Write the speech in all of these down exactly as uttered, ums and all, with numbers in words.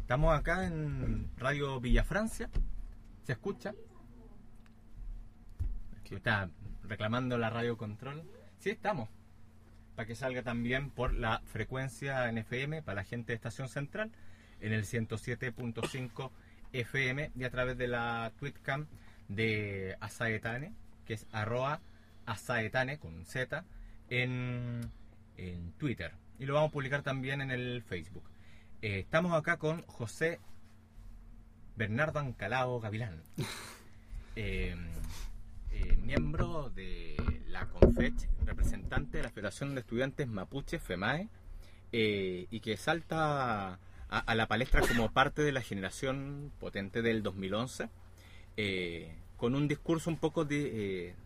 Estamos acá en Radio Villa Francia. ¿Se escucha? Que está reclamando la radio control. Sí, estamos. Para que salga también por la frecuencia en F M para la gente de Estación Central en el ciento siete punto cinco F M y a través de la Twitcam de Asaetane, que es arroba Asaetane con Z en, en Twitter. Y lo vamos a publicar también en el Facebook. Eh, estamos acá con José Bernardo Ancalao Gavilán, eh, eh, miembro de la CONFECH, representante de la Federación de Estudiantes Mapuche, FEMAE, eh, y que salta a, a la palestra como parte de la generación potente del dos mil once, eh, con un discurso un poco de... Eh,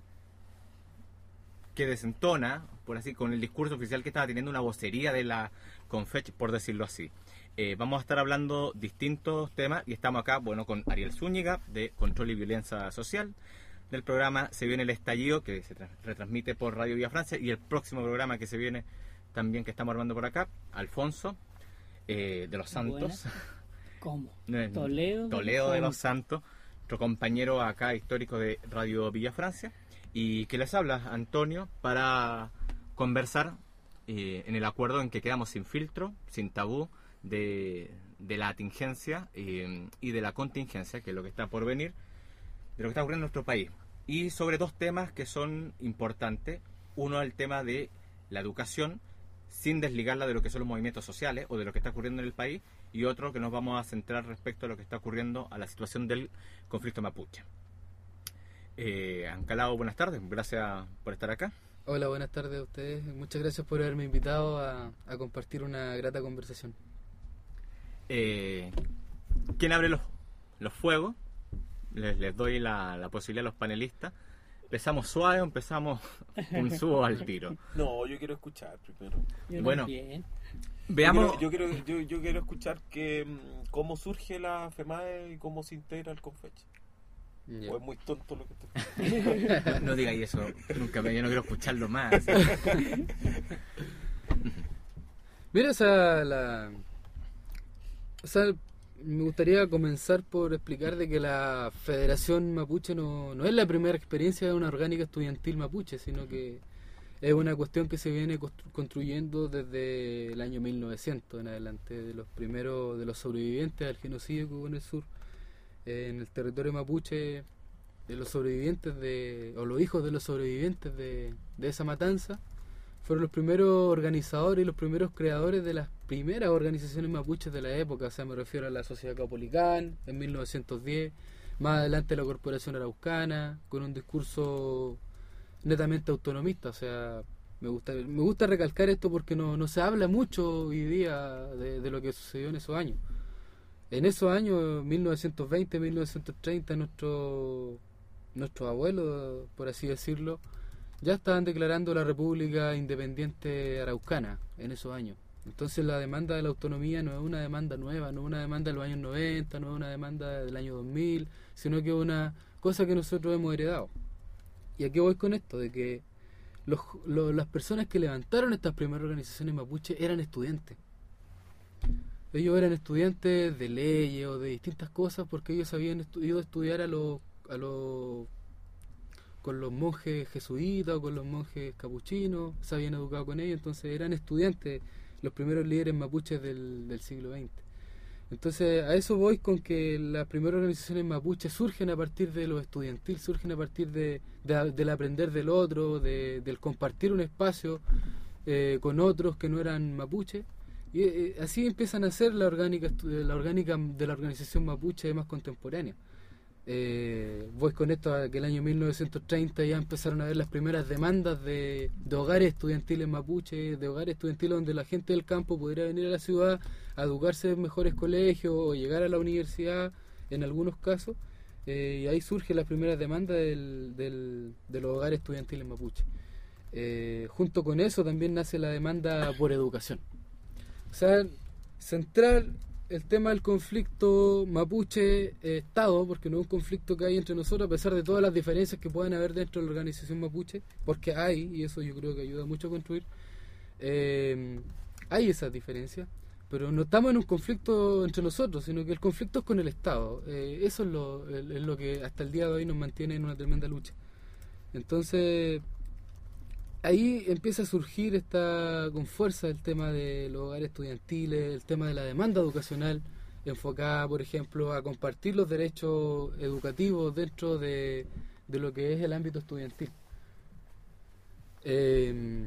que desentona, por así, con el discurso oficial que estaba teniendo una vocería de la CONFECH, por decirlo así. Eh, vamos a estar hablando distintos temas y estamos acá, bueno, con Ariel Zúñiga de Control y Violencia Social, del programa Se Viene el Estallido, que se retransmite por Radio Villa Francia, y el próximo programa que se viene también, que estamos armando por acá, Alfonso eh, de los Santos. Buenas. ¿Cómo? Toledo, Toledo de los Santos, nuestro compañero acá histórico de Radio Villa Francia. Y que les habla Antonio para conversar eh, en el acuerdo en que quedamos sin filtro, sin tabú de, de la atingencia eh, y de la contingencia, que es lo que está por venir, de lo que está ocurriendo en nuestro país. Y sobre dos temas que son importantes. Uno, el tema de la educación, sin desligarla de lo que son los movimientos sociales o de lo que está ocurriendo en el país. Y otro, que nos vamos a centrar respecto a lo que está ocurriendo a la situación del conflicto mapuche. Eh, Ancalao, buenas tardes, gracias por estar acá. Hola, buenas tardes a ustedes, muchas gracias por haberme invitado a, a compartir una grata conversación. Eh, ¿Quién abre los, los fuegos? Les, les doy la, la posibilidad a los panelistas. ¿Empezamos suave o empezamos un subo al tiro? No, yo quiero escuchar primero. Yo bueno, también. Veamos. Yo quiero, yo, quiero, yo, yo quiero escuchar que, cómo surge la FEMAE y cómo se integra al CONFECH. Yeah. O es muy tonto lo que te... no, no digáis eso, nunca me, yo no quiero escucharlo más. Mira, o sea, la... o sea, me gustaría comenzar por explicar de que la Federación Mapuche no, no es la primera experiencia de una orgánica estudiantil mapuche, sino que es una cuestión que se viene construyendo desde el año mil novecientos en adelante, de los primeros, de los sobrevivientes al genocidio que hubo en el sur. En el territorio mapuche, de los sobrevivientes de, o los hijos de los sobrevivientes de, de esa matanza, fueron los primeros organizadores y los primeros creadores de las primeras organizaciones mapuches de la época. O sea, me refiero a la Sociedad Caupolicán en mil novecientos diez, más adelante la Corporación Araucana, con un discurso netamente autonomista. O sea, me gusta me gusta recalcar esto porque no, no se habla mucho hoy día de, de lo que sucedió en esos años. En esos años, mil novecientos veinte, mil novecientos treinta, nuestro, nuestros abuelos, por así decirlo, ya estaban declarando la República Independiente Araucana en esos años. Entonces la demanda de la autonomía no es una demanda nueva, no es una demanda de los años noventa, no es una demanda del año dos mil, sino que es una cosa que nosotros hemos heredado. ¿Y a qué voy con esto? De que los, los, las personas que levantaron estas primeras organizaciones mapuche eran estudiantes. Ellos eran estudiantes de leyes o de distintas cosas porque ellos habían estu- ido a estudiar a los, a los, con los monjes jesuitas o con los monjes capuchinos, se habían educado con ellos, entonces eran estudiantes, los primeros líderes mapuches del, del siglo veinte. Entonces a eso voy con que las primeras organizaciones mapuches surgen a partir de lo estudiantil, surgen a partir de, de del aprender del otro, de, del compartir un espacio eh, con otros que no eran mapuches. Y eh, así empiezan a ser la orgánica, la orgánica de la organización mapuche más contemporánea. Eh, voy con esto a que el año mil novecientos treinta ya empezaron a ver las primeras demandas de, de hogares estudiantiles mapuche, de hogares estudiantiles donde la gente del campo pudiera venir a la ciudad a educarse en mejores colegios o llegar a la universidad en algunos casos. Eh, y ahí surge la primera demanda del, del, de los hogares estudiantiles mapuche. Eh, junto con eso también nace la demanda por educación. O sea, centrar el tema del conflicto mapuche-Estado, porque no es un conflicto que hay entre nosotros, a pesar de todas las diferencias que puedan haber dentro de la organización mapuche, porque hay, y eso yo creo que ayuda mucho a construir, eh, hay esas diferencias, pero no estamos en un conflicto entre nosotros, sino que el conflicto es con el Estado. Eh, eso es lo, es, es lo que hasta el día de hoy nos mantiene en una tremenda lucha. Entonces, ahí empieza a surgir esta con fuerza el tema de los hogares estudiantiles, el tema de la demanda educacional, enfocada, por ejemplo, a compartir los derechos educativos dentro de, de lo que es el ámbito estudiantil. Eh,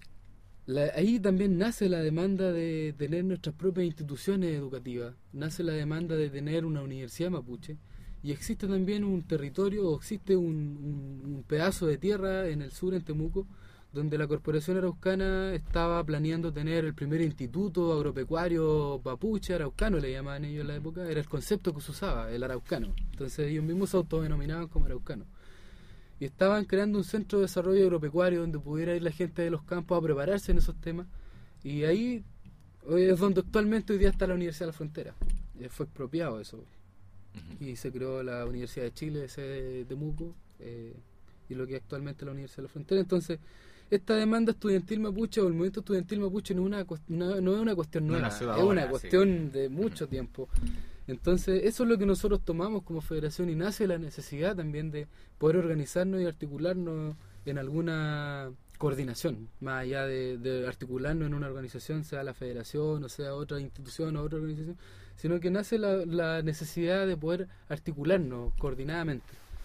la, ahí también nace la demanda de tener nuestras propias instituciones educativas, nace la demanda de tener una universidad mapuche, y existe también un territorio, o existe un, un, un pedazo de tierra en el sur, en Temuco, donde la Corporación Araucana estaba planeando tener el primer instituto agropecuario mapuche, araucano le llamaban ellos en la época, era el concepto que se usaba, el araucano. Entonces ellos mismos se autodenominaban como araucanos. Y estaban creando un centro de desarrollo agropecuario donde pudiera ir la gente de los campos a prepararse en esos temas. Y ahí es donde actualmente hoy día está la Universidad de la Frontera. Fue expropiado eso. Uh-huh. Y se creó la Universidad de Chile, sede de Temuco, eh, y lo que es actualmente la Universidad de la Frontera. Entonces, esta demanda estudiantil mapuche o el movimiento estudiantil mapuche no es una, una, no es una cuestión nueva, no es ahora, una cuestión sí. de mucho uh-huh. tiempo. Entonces, eso es lo que nosotros tomamos como federación, y nace la necesidad también de poder organizarnos y articularnos en alguna coordinación, más allá de, de articularnos en una organización, sea la federación o sea otra institución o otra organización, sino que nace la, la necesidad de poder articularnos coordinadamente.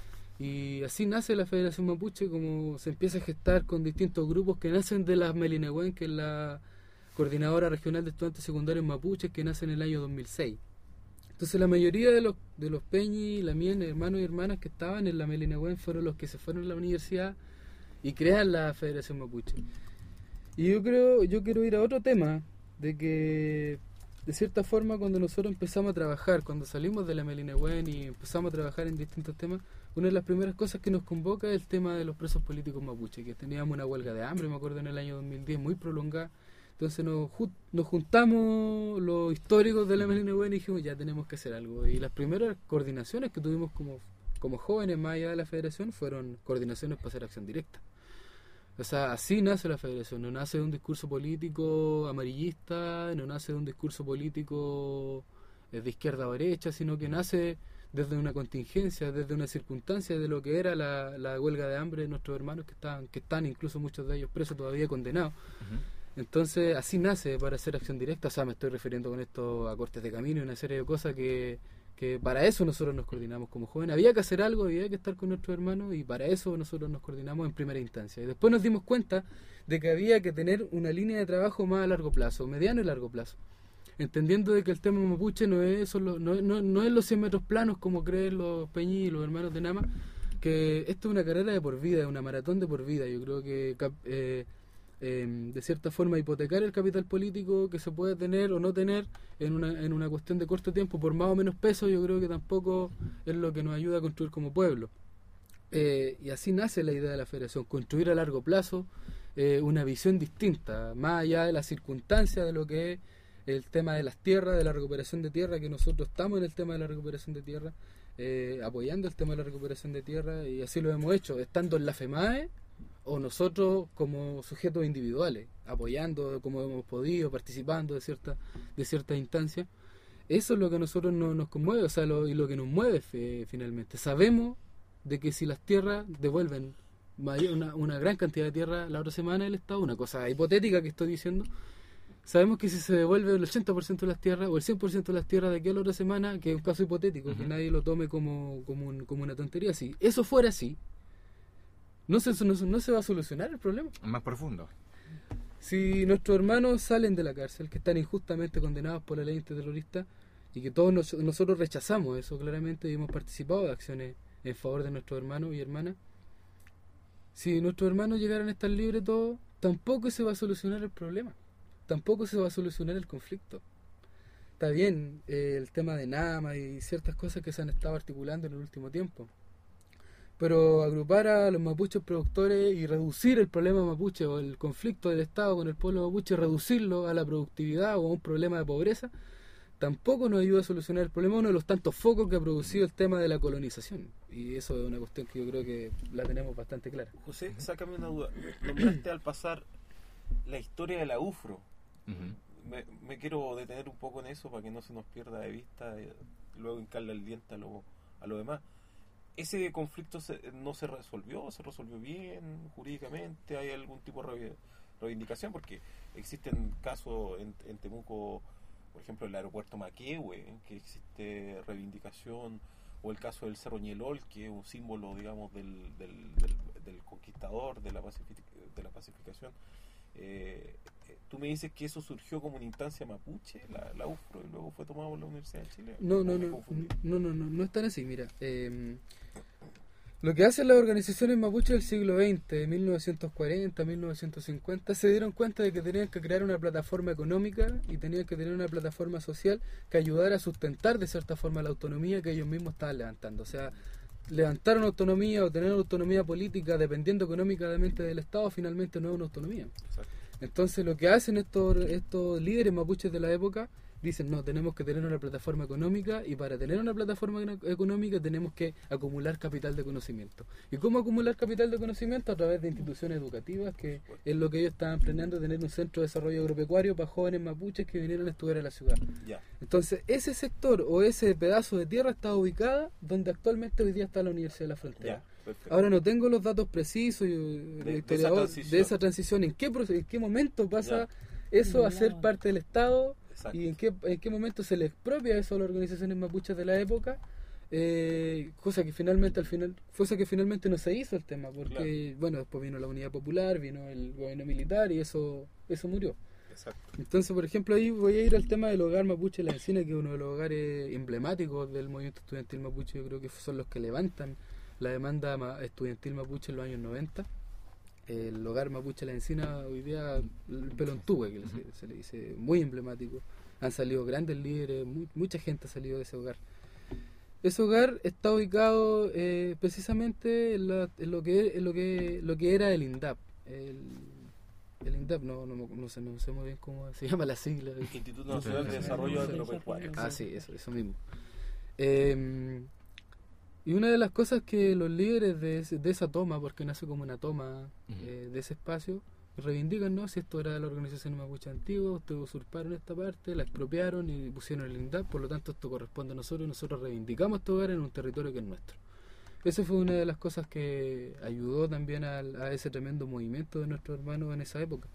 Y así nace la Federación Mapuche, como se empieza a gestar con distintos grupos que nacen de la Melinehuen, que es la Coordinadora Regional de Estudiantes Secundarios Mapuches, que nace en el año dos mil seis. Entonces la mayoría de los de los Peñi, la mía, hermanos y hermanas que estaban en la Melinehuen fueron los que se fueron a la universidad y crean la Federación Mapuche. Y yo creo, yo quiero ir a otro tema, de que de cierta forma cuando nosotros empezamos a trabajar, cuando salimos de la Melinehuen y empezamos a trabajar en distintos temas, una de las primeras cosas que nos convoca es el tema de los presos políticos mapuche, que teníamos una huelga de hambre, me acuerdo, en el año dos mil diez, muy prolongada. Entonces nos, nos juntamos los históricos de la Melinehuen y dijimos, ya tenemos que hacer algo. Y las primeras coordinaciones que tuvimos como, como jóvenes más allá de la federación fueron coordinaciones para hacer acción directa. O sea, así nace la federación, no nace de un discurso político amarillista, no nace de un discurso político de izquierda o derecha, sino que nace desde una contingencia, desde una circunstancia de lo que era la, la huelga de hambre de nuestros hermanos que están, que están incluso muchos de ellos presos, todavía condenados. Uh-huh. Entonces, así nace para hacer acción directa. O sea, me estoy refiriendo con esto a cortes de camino y una serie de cosas que, que para eso nosotros nos coordinamos como jóvenes. Había que hacer algo, había que estar con nuestros hermanos, y para eso nosotros nos coordinamos en primera instancia. Y después nos dimos cuenta de que había que tener una línea de trabajo más a largo plazo, mediano y largo plazo, entendiendo de que el tema mapuche no es solo, no, no, no es los cien metros planos como creen los Peñi y los hermanos de Nama, que esto es una carrera de por vida, es una maratón de por vida. Yo creo que eh, eh, de cierta forma hipotecar el capital político que se puede tener o no tener en una, en una cuestión de corto tiempo por más o menos peso, yo creo que tampoco es lo que nos ayuda a construir como pueblo. Eh, y así nace la idea de la federación, construir a largo plazo eh, una visión distinta, más allá de las circunstancias de lo que es el tema de las tierras, de la recuperación de tierra, que nosotros estamos en el tema de la recuperación de tierra, eh, apoyando el tema de la recuperación de tierra, y así lo hemos hecho, estando en la FEMAE o nosotros como sujetos individuales, apoyando como hemos podido, participando de cierta, de ciertas instancias. Eso es lo que a nosotros no, nos conmueve, o sea, lo, y lo que nos mueve fe, finalmente. Sabemos de que si las tierras devuelven una, una gran cantidad de tierra la otra semana del Estado, una cosa hipotética que estoy diciendo, sabemos que si se devuelve el ochenta por ciento de las tierras o el cien por ciento de las tierras de aquí a la otra semana, que es un caso hipotético, uh-huh. que nadie lo tome como, como, un, como una tontería, si eso fuera así, no se, no, no se va a solucionar el problema. Más profundo. Si nuestros hermanos salen de la cárcel, que están injustamente condenados por la ley antiterrorista, y que todos nos, nosotros rechazamos eso claramente y hemos participado de acciones en favor de nuestros hermanos y hermanas, si nuestros hermanos llegaran a estar libres todos, tampoco se va a solucionar el problema. Tampoco se va a solucionar el conflicto. Está bien eh, el tema de Nama y ciertas cosas que se han estado articulando en el último tiempo, pero agrupar a los mapuches productores y reducir el problema mapuche o el conflicto del Estado con el pueblo mapuche, reducirlo a la productividad o a un problema de pobreza, tampoco nos ayuda a solucionar el problema, uno de los tantos focos que ha producido el tema de la colonización. Y eso es una cuestión que yo creo que la tenemos bastante clara. José, sácame una duda. Nombraste al pasar la historia de la U F R O. Uh-huh. me, me quiero detener un poco en eso para que no se nos pierda de vista y luego hincarle el diente a lo, a lo demás. ¿Ese conflicto se, no se resolvió? ¿Se resolvió bien jurídicamente? ¿Hay algún tipo de reivindicación? Porque existen casos en, en Temuco, por ejemplo, el aeropuerto Maquehue, que existe reivindicación, o el caso del Cerro Ñelol, que es un símbolo, digamos, del, del, del, del conquistador, de la, pacific, de la pacificación. Eh, tú me dices que eso surgió como una instancia mapuche, la, la U F R O, y luego fue tomado por la Universidad de Chile. No, no, no, no, no, no, no es tan así, mira. Eh, lo que hacen las organizaciones mapuches del siglo veinte, de mil novecientos cuarenta, mil novecientos cincuenta, se dieron cuenta de que tenían que crear una plataforma económica y tenían que tener una plataforma social que ayudara a sustentar de cierta forma la autonomía que ellos mismos estaban levantando. O sea, levantaron autonomía o tener autonomía política dependiendo económicamente del Estado, finalmente no es una autonomía. Exacto. Entonces lo que hacen estos, estos líderes mapuches de la época, dicen, no, tenemos que tener una plataforma económica, y para tener una plataforma económica tenemos que acumular capital de conocimiento. ¿Y cómo acumular capital de conocimiento? A través de instituciones educativas, que es lo que ellos estaban planeando, tener un centro de desarrollo agropecuario para jóvenes mapuches que vinieran a estudiar a la ciudad. Yeah. Entonces ese sector o ese pedazo de tierra está ubicada donde actualmente hoy día está la Universidad de la Frontera. Yeah. Ahora no tengo los datos precisos de, de, de, esa, de esa transición, en qué, en qué momento pasa yeah. eso a ser parte del Estado. Exacto. Y en qué, en qué momento se le expropia eso a las organizaciones mapuches de la época, eh, cosa que finalmente al final cosa que finalmente no se hizo el tema, porque claro. bueno, después vino la Unidad Popular, vino el gobierno militar y eso eso murió. Exacto. Entonces, por ejemplo, ahí voy a ir al tema del hogar mapuche La Encina, que es uno de los hogares emblemáticos del movimiento estudiantil mapuche. Yo creo que son los que levantan la demanda estudiantil mapuche en los años noventa. El hogar mapuche La Encina, hoy día el Pelontúe, que se, se le dice, muy emblemático. Han salido grandes líderes, muy, mucha gente ha salido de ese hogar. Ese hogar está ubicado eh, precisamente en, la, en lo que en lo que lo que era el INDAP. El, el INDAP, no, no, no, sé, no sé muy bien cómo se llama la sigla. Instituto Nacional de Desarrollo Agropecuario. Ah, sí, eso, eso mismo. Eh, Y una de las cosas que los líderes de, ese, de esa toma, porque nace como una toma uh-huh. eh, de ese espacio, reivindican, ¿no? Si esto era de la organización mapuche antigua, ustedes usurparon esta parte, la expropiaron y pusieron el INDAP, por lo tanto esto corresponde a nosotros y nosotros reivindicamos este hogar en un territorio que es nuestro. Esa fue una de las cosas que ayudó también a, a ese tremendo movimiento de nuestros hermanos en esa época.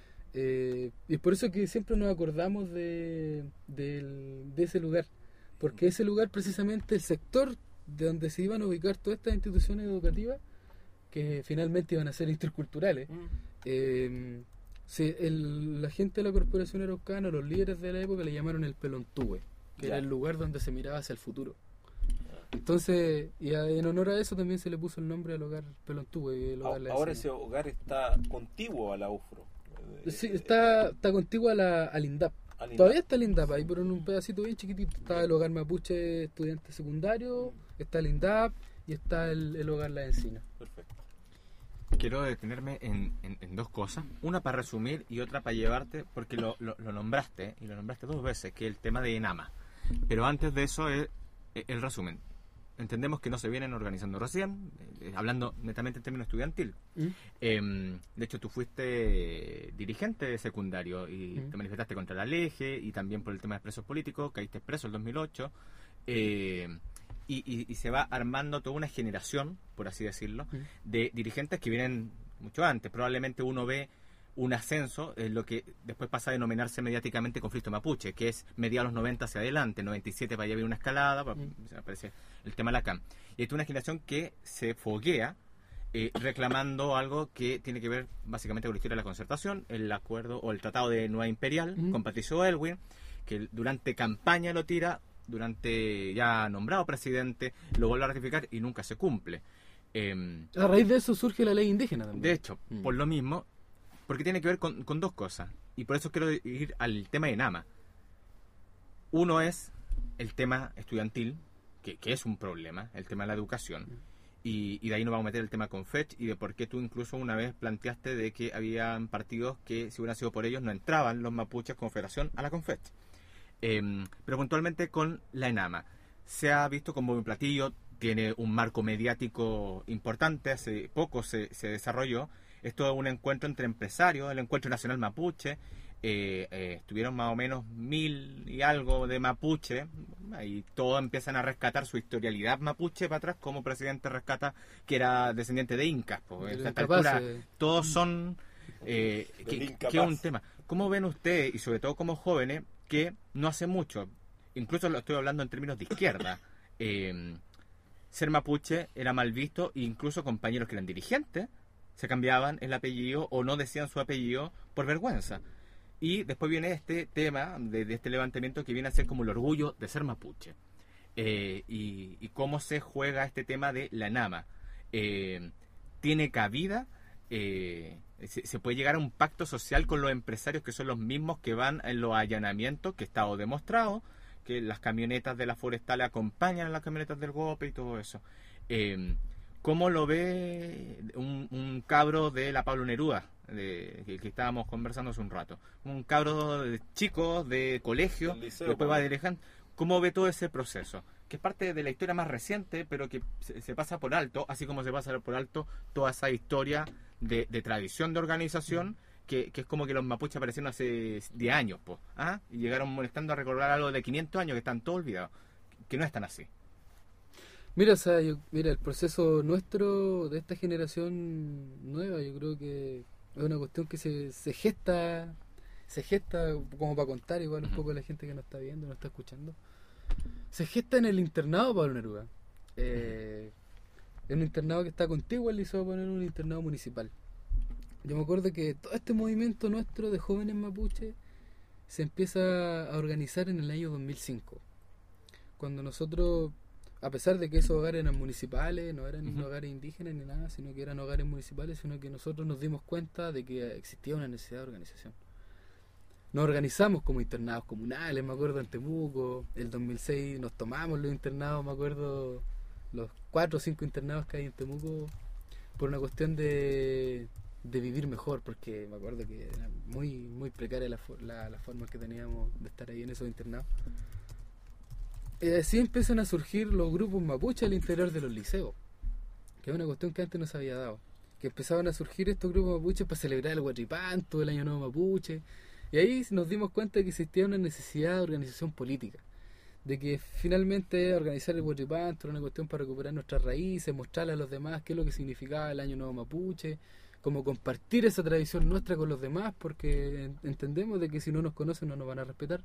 Eh, y es por eso que siempre nos acordamos de, de, de ese lugar, porque ese lugar precisamente el sector de donde se iban a ubicar todas estas instituciones educativas que finalmente iban a ser interculturales. Mm. Eh, se, el, la gente de la Corporación Araucana, los líderes de la época, le llamaron el Pelontúe, que yeah. era el lugar donde se miraba hacia el futuro. Entonces, y a, en honor a eso también se le puso el nombre al hogar Pelontúe. El hogar a, ahora ese hogar está contiguo a la U F R O. Sí, está, está contiguo a la, al INDAP. Todavía está el INDAP ahí, pero en un pedacito bien chiquitito. Está el hogar mapuche estudiante secundario, está el INDAP y está el, el hogar La Encina. Perfecto. Quiero detenerme en, en, en dos cosas. Una para resumir y otra para llevarte, porque lo, lo, lo nombraste, y lo nombraste dos veces, que es el tema de ENAMA. Pero antes de eso es el resumen. Entendemos que no se vienen organizando recién, eh, hablando netamente en términos estudiantil. ¿Mm? Eh, de hecho, tú fuiste dirigente secundario y ¿Mm? te manifestaste contra la L E G E y también por el tema de presos políticos, caíste preso en el dos mil ocho. Eh, y, y, y se va armando toda una generación, por así decirlo, ¿Mm? de dirigentes que vienen mucho antes. Probablemente uno ve un ascenso, es lo que después pasa a denominarse mediáticamente conflicto mapuche, que es mediados noventa hacia adelante, noventa y siete para allá viene una escalada, para, mm. se aparece el tema de la C A M. Y es una generación que se foguea eh, reclamando algo que tiene que ver básicamente con la historia de la concertación, el acuerdo o el tratado de Nueva Imperial mm. con Patricio Aylwin, que durante campaña lo tira, durante ya nombrado presidente, lo vuelve a ratificar y nunca se cumple. Eh, a raíz de eso surge la ley indígena también. De hecho, mm. por lo mismo, porque tiene que ver con, con dos cosas, y por eso quiero ir al tema de ENAMA. Uno es el tema estudiantil, que, que es un problema, el tema de la educación, y, y de ahí nos vamos a meter el tema Confech, y de por qué tú incluso una vez planteaste de que habían partidos que si hubieran sido por ellos no entraban los mapuches Confederación a la Confech. Eh, pero puntualmente con la ENAMA, se ha visto como un platillo, tiene un marco mediático importante, hace poco se, se desarrolló. Esto es un encuentro entre empresarios, el Encuentro Nacional Mapuche, eh, eh, estuvieron más o menos mil y algo de mapuche, y todos empiezan a rescatar su historialidad mapuche para atrás, como presidente rescata que era descendiente de incas. Pues, a esta altura, todos son... Eh, que, que es un tema. ¿Cómo ven ustedes, y sobre todo como jóvenes, que no hace mucho, incluso lo estoy hablando en términos de izquierda, eh, ser mapuche era mal visto, e incluso compañeros que eran dirigentes se cambiaban el apellido o no decían su apellido por vergüenza? Y después viene este tema de, de este levantamiento que viene a ser como el orgullo de ser mapuche, eh, y, y cómo se juega este tema de la nama. Eh, ¿tiene cabida? Eh, se, se puede llegar a un pacto social con los empresarios, que son los mismos que van en los allanamientos, que está demostrado que las camionetas de la forestal acompañan a las camionetas del golpe y todo eso. Eh, ¿Cómo lo ve un, un cabro de la Pablo Neruda, de, que, que estábamos conversando hace un rato? Un cabro de chico de colegio, liceo, que después va dirigiendo. ¿Cómo ve todo ese proceso? Que es parte de la historia más reciente, pero que se, se pasa por alto, así como se pasa por alto toda esa historia de, de tradición de organización, que, que es como que los mapuches aparecieron hace diez años, pues, ¿ah? Y llegaron molestando a recordar algo de quinientos años que están todos olvidados, que no están así. Mira, o sea, yo, mira, el proceso nuestro de esta generación nueva, yo creo que es una cuestión que se, se gesta, se gesta como para contar igual un poco a la gente que nos está viendo, nos está escuchando. Se gesta en el internado Pablo Neruda. Eh, en un internado que está contigo, él hizo poner un internado municipal. Yo me acuerdo que todo este movimiento nuestro de jóvenes mapuches se empieza a organizar en el año dos mil cinco. Cuando nosotros, a pesar de que esos hogares eran municipales, no eran uh-huh. hogares indígenas ni nada, sino que eran hogares municipales, sino que nosotros nos dimos cuenta de que existía una necesidad de organización. Nos organizamos como internados comunales, me acuerdo, en Temuco. El dos mil seis nos tomamos los internados, me acuerdo, los cuatro o cinco internados que hay en Temuco, por una cuestión de, de vivir mejor, porque me acuerdo que era muy muy precaria la, la, la forma que teníamos de estar ahí en esos internados. Y así empiezan a surgir los grupos mapuches al interior de los liceos, que es una cuestión que antes no se había dado. Que empezaban a surgir estos grupos mapuches para celebrar el Huatripanto, el Año Nuevo Mapuche. Y ahí nos dimos cuenta de que existía una necesidad de organización política, de que finalmente organizar el Huatripanto era una cuestión para recuperar nuestras raíces, mostrarle a los demás qué es lo que significaba el Año Nuevo Mapuche, como compartir esa tradición nuestra con los demás, porque entendemos de que si no nos conocen no nos van a respetar.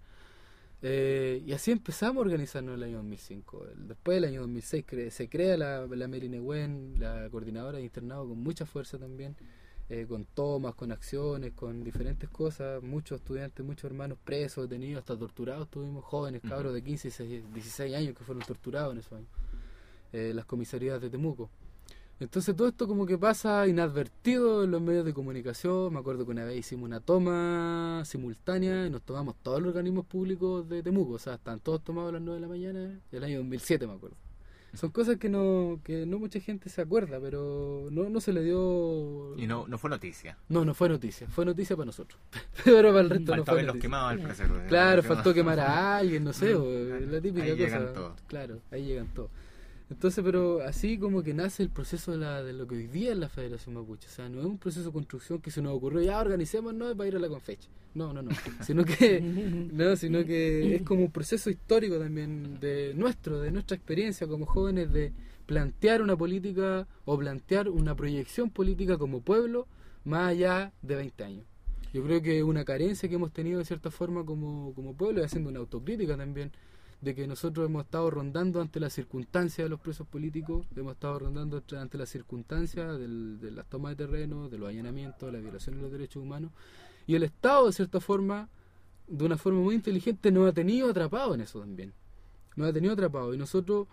Eh, y así empezamos a organizarnos en el año dos mil cinco. Después del año dos mil seis cre- se crea la, la Merinehuen, la coordinadora de internado, con mucha fuerza también. Eh, con tomas, con acciones, con diferentes cosas, muchos estudiantes, muchos hermanos presos, detenidos, hasta torturados, tuvimos jóvenes, cabros de quince, dieciséis años que fueron torturados en esos años, eh, las comisarías de Temuco. Entonces todo esto como que pasa inadvertido en los medios de comunicación. Me acuerdo que una vez hicimos una toma simultánea y nos tomamos todos los organismos públicos de Temuco, o sea, están todos tomados a las nueve de la mañana, el año dos mil siete me acuerdo. Son cosas que no que no mucha gente se acuerda, pero no no se le dio... Y no no fue noticia. No, no fue noticia. Fue noticia para nosotros. Pero para el resto faltó no fue los noticia. quemados al parecer. Claro, faltó quemar a alguien, no sé, o, la típica ahí cosa. Llegan todos. Claro, ahí llegan todos. Entonces, pero así como que nace el proceso de, la, de lo que hoy día es la Federación Mapuche. O sea, no es un proceso de construcción que se nos ocurrió, ya organicémonos para ir a la Confecha. No, no, no. Sino que, no, sino que es como un proceso histórico también de nuestro, de nuestra experiencia como jóvenes, de plantear una política o plantear una proyección política como pueblo más allá de veinte años. Yo creo que una carencia que hemos tenido de cierta forma como, como pueblo, y haciendo una autocrítica también, de que nosotros hemos estado rondando ante las circunstancias de los presos políticos, hemos estado rondando ante las circunstancias del, de las tomas de terreno, de los allanamientos, de la violación de los derechos humanos, y el Estado, de cierta forma, de una forma muy inteligente, nos ha tenido atrapados en eso también. Nos ha tenido atrapados, y nosotros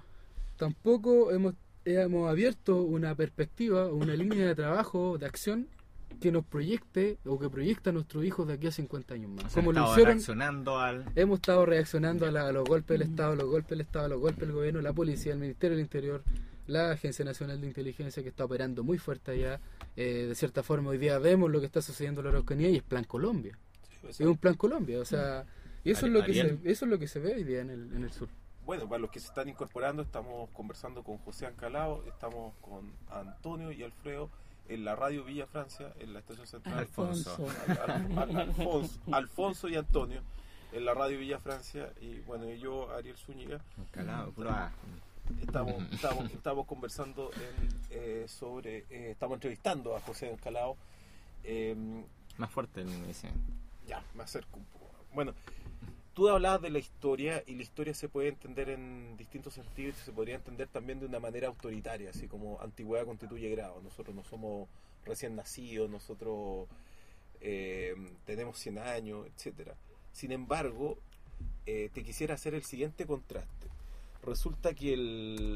tampoco hemos, hemos abierto una perspectiva, una línea de trabajo, de acción, que nos proyecte o que proyecta a nuestros hijos de aquí a cincuenta años más. O sea, como lo hicieron, reaccionando al... hemos estado reaccionando a, la, a los golpes del Estado, los golpes del Estado, los golpes del gobierno, la policía, el Ministerio del Interior, la Agencia Nacional de Inteligencia, que está operando muy fuerte allá. Eh, de cierta forma hoy día vemos lo que está sucediendo en la Araucanía y es Plan Colombia. Sí, pues, es un Plan Colombia, o sea, y eso es lo que se, eso es lo que se ve hoy día en el, en el sur. Bueno, para los que se están incorporando, estamos conversando con José Ancalao, estamos con Antonio y Alfredo, en la radio Villa Francia, en la estación central. Alfonso. Al- al- al- Alfonso, Alfonso y Antonio, en la radio Villa Francia, y bueno, y yo, Ariel Zúñiga, Calado, puro A. estamos, estamos, estamos conversando en, eh, sobre, eh, estamos entrevistando a José Encalao. Eh, Más fuerte el ese. ya, me acerco un poco. Bueno, tú hablabas de la historia, y la historia se puede entender en distintos sentidos, y se podría entender también de una manera autoritaria, así como antigüedad constituye grado. Nosotros no somos recién nacidos, nosotros eh, tenemos cien años, etcétera. Sin embargo, eh, te quisiera hacer el siguiente contraste. Resulta que el,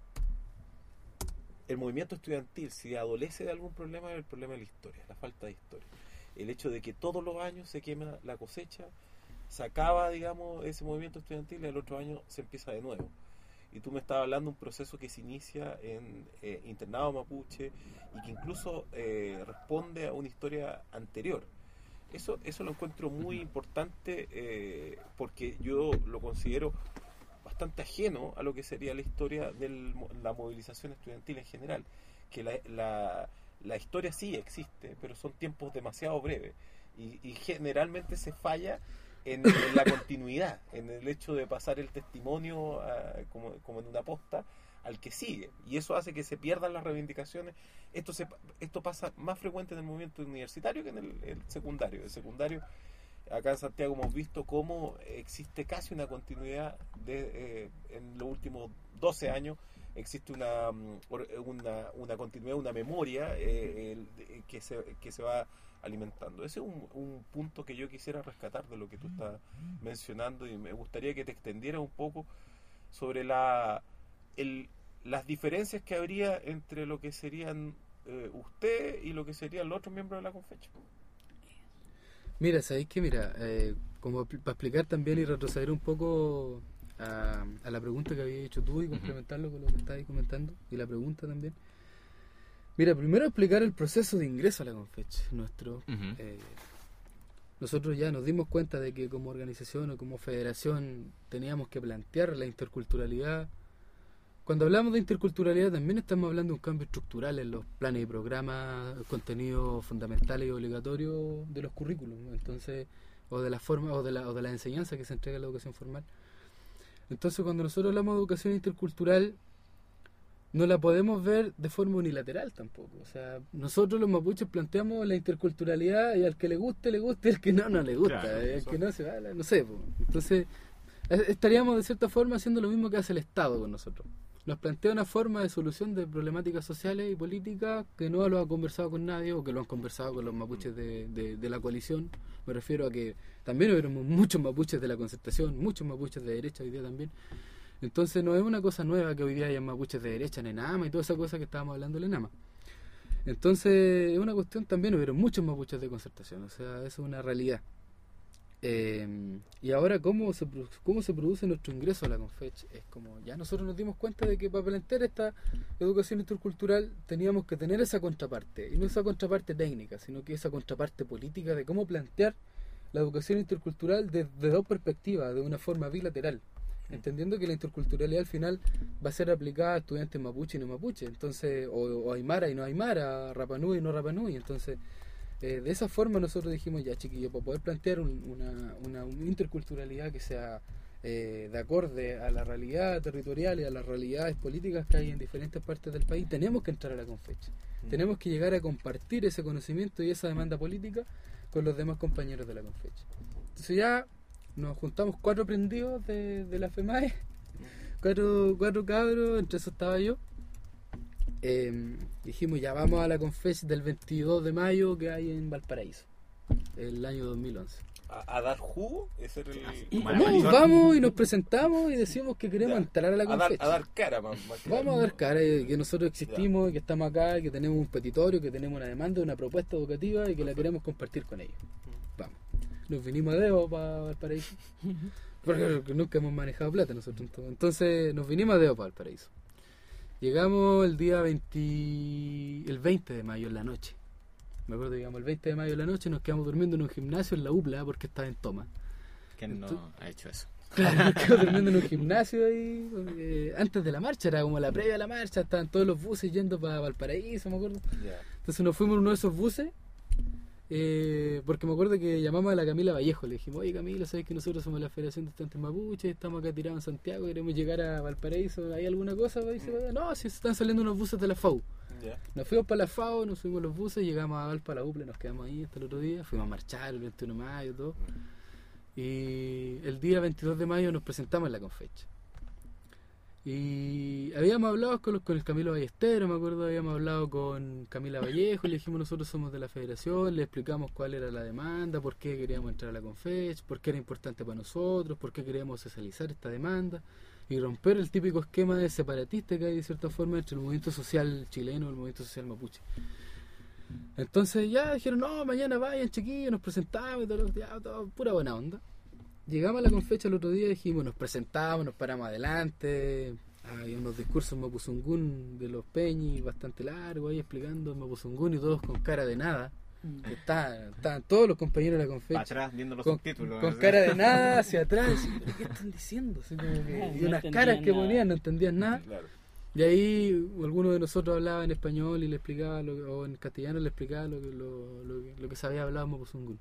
el movimiento estudiantil, si adolece de algún problema, es el problema de la historia, la falta de historia. El hecho de que todos los años se quema la cosecha, se acaba, digamos, ese movimiento estudiantil, y el otro año se empieza de nuevo. Y tú me estabas hablando de un proceso que se inicia en eh, internado mapuche, y que incluso eh, responde a una historia anterior. Eso, eso lo encuentro muy importante, eh, porque yo lo considero bastante ajeno a lo que sería la historia de la movilización estudiantil en general, que la, la, la historia sí existe, pero son tiempos demasiado breves, y, y generalmente se falla en, en la continuidad, en el hecho de pasar el testimonio uh, como, como en una posta al que sigue, y eso hace que se pierdan las reivindicaciones. Esto se esto pasa más frecuente en el movimiento universitario que en el, el secundario. El secundario, acá en Santiago hemos visto cómo existe casi una continuidad de, eh, en los últimos doce años existe una una, una continuidad, una memoria eh, el, de, que se que se va alimentando. Ese es un, un punto que yo quisiera rescatar de lo que tú estás mencionando, y me gustaría que te extendieras un poco sobre la el, las diferencias que habría entre lo que serían eh, usted y lo que serían los otros miembros de la Confecha. Mira, sabéis que, mira, eh, como pl- para explicar también y retroceder un poco a, a la pregunta que había hecho tú y complementarlo con lo que estabas comentando, y la pregunta también. Mira, primero explicar el proceso de ingreso a la Confecha nuestro. Uh-huh. eh, nosotros ya nos dimos cuenta de que como organización o como federación teníamos que plantear la interculturalidad. Cuando hablamos de interculturalidad también estamos hablando de un cambio estructural en los planes y programas, contenidos fundamentales y obligatorios de los currículums, entonces, o de la forma o de la, o de la enseñanza que se entrega en la educación formal. Entonces, cuando nosotros hablamos de educación intercultural, no la podemos ver de forma unilateral tampoco. O sea, nosotros los mapuches planteamos la interculturalidad, y al que le guste, le guste, y al que no, no le gusta. Claro, y al eso. que no se va, no sé. Po. Entonces, estaríamos de cierta forma haciendo lo mismo que hace el Estado con nosotros. Nos plantea una forma de solución de problemáticas sociales y políticas que no lo ha conversado con nadie, o que lo han conversado con los mapuches de, de, de la coalición. Me refiero a que también hubieron muchos mapuches de la concertación, muchos mapuches de derecha hoy día también. Entonces no es una cosa nueva que hoy día haya mapuches de derecha en Enama y toda esa cosa que estábamos hablando en Enama. Entonces es una cuestión también, hubieron muchos mapuches de concertación, o sea, eso es una realidad. Eh, y ahora, ¿cómo se, ¿cómo se produce nuestro ingreso a la Confech? Es como, ya nosotros nos dimos cuenta de que para plantear esta educación intercultural teníamos que tener esa contraparte, y no esa contraparte técnica, sino que esa contraparte política de cómo plantear la educación intercultural desde dos perspectivas, de una forma bilateral, entendiendo que la interculturalidad al final va a ser aplicada a estudiantes mapuche y no mapuche, entonces, o, o aymara y no aymara, rapanui y no rapanui. Entonces, eh, de esa forma nosotros dijimos, ya chiquillos, para poder plantear un, una, una, una interculturalidad que sea eh, de acorde a la realidad territorial y a las realidades políticas que hay en diferentes partes del país, tenemos que entrar a la Confecha. Mm. Tenemos que llegar a compartir ese conocimiento y esa demanda política con los demás compañeros de la Confecha. Entonces ya nos juntamos cuatro prendidos de, de la FEMAE, cuatro, cuatro cabros, entre esos estaba yo. Eh, dijimos, ya vamos a la Confech del veintidós de mayo que hay en Valparaíso, el año dos mil once. ¿A, a dar jugo? Ese era el, Y no, vamos y nos presentamos y decimos que queremos ya, entrar a la a dar, Confech. a dar cara, más, más que Vamos a dar cara, eh, que nosotros existimos, ya. y que estamos acá, que tenemos un petitorio, que tenemos una demanda, una propuesta educativa y que la queremos compartir con ellos. Vamos. Nos vinimos a Deo para Valparaíso, porque nunca hemos manejado plata nosotros. Entonces nos vinimos a Deo para Valparaíso. Llegamos el día veinte, el veinte de mayo en la noche. Me acuerdo que llegamos el veinte de mayo en la noche, nos quedamos durmiendo en un gimnasio en la UPLA porque estaba en toma. ¿Quién no Entonces, ha hecho eso? Claro, nos quedamos durmiendo en un gimnasio ahí, eh, antes de la marcha, era como la previa a la marcha, estaban todos los buses yendo para Valparaíso, me acuerdo. Ya. Entonces nos fuimos en uno de esos buses, eh, porque me acuerdo que llamamos a la Camila Vallejo, le dijimos, oye Camila, sabes que nosotros somos la Federación de Estudiantes Mapuche, estamos acá tirados en Santiago, queremos llegar a Valparaíso, ¿hay alguna cosa? Y dice, no, si están saliendo unos buses de la F A U. Ya. Nos fuimos para la F A U, nos subimos los buses, llegamos a Valpa, la U P L, nos quedamos ahí hasta el otro día, fuimos a marchar el veintiuno de mayo, todo. Y el día veintidós de mayo nos presentamos en la Confecha. Y habíamos hablado con, los, con el Camilo Ballestero, me acuerdo, habíamos hablado con Camila Vallejo, le dijimos nosotros somos de la federación, le explicamos cuál era la demanda, por qué queríamos entrar a la Confecha, por qué era importante para nosotros, por qué queríamos socializar esta demanda y romper el típico esquema de separatista que hay de cierta forma entre el movimiento social chileno y el movimiento social mapuche. Entonces ya dijeron, no, mañana vayan chiquillos, nos presentamos y todo, ya, todo, pura buena onda. Llegamos a la Confecha el otro día y dijimos, nos presentamos, nos paramos adelante, había unos discursos en Mapuzungún de los Peñi bastante largos ahí explicando Mapuzungún y todos con cara de nada. Estaban, estaban todos los compañeros de la Confecha atrás viendo los con, subtítulos. con cara de nada hacia atrás, y, ¿pero qué están diciendo? Así como que, y No unas entendían caras que nada. ponían, no entendían nada. Claro. Y ahí alguno de nosotros hablaba en español y le explicaba, lo, o en castellano le explicaba lo que, lo, lo, que- lo que se había hablado en Mapuzungún.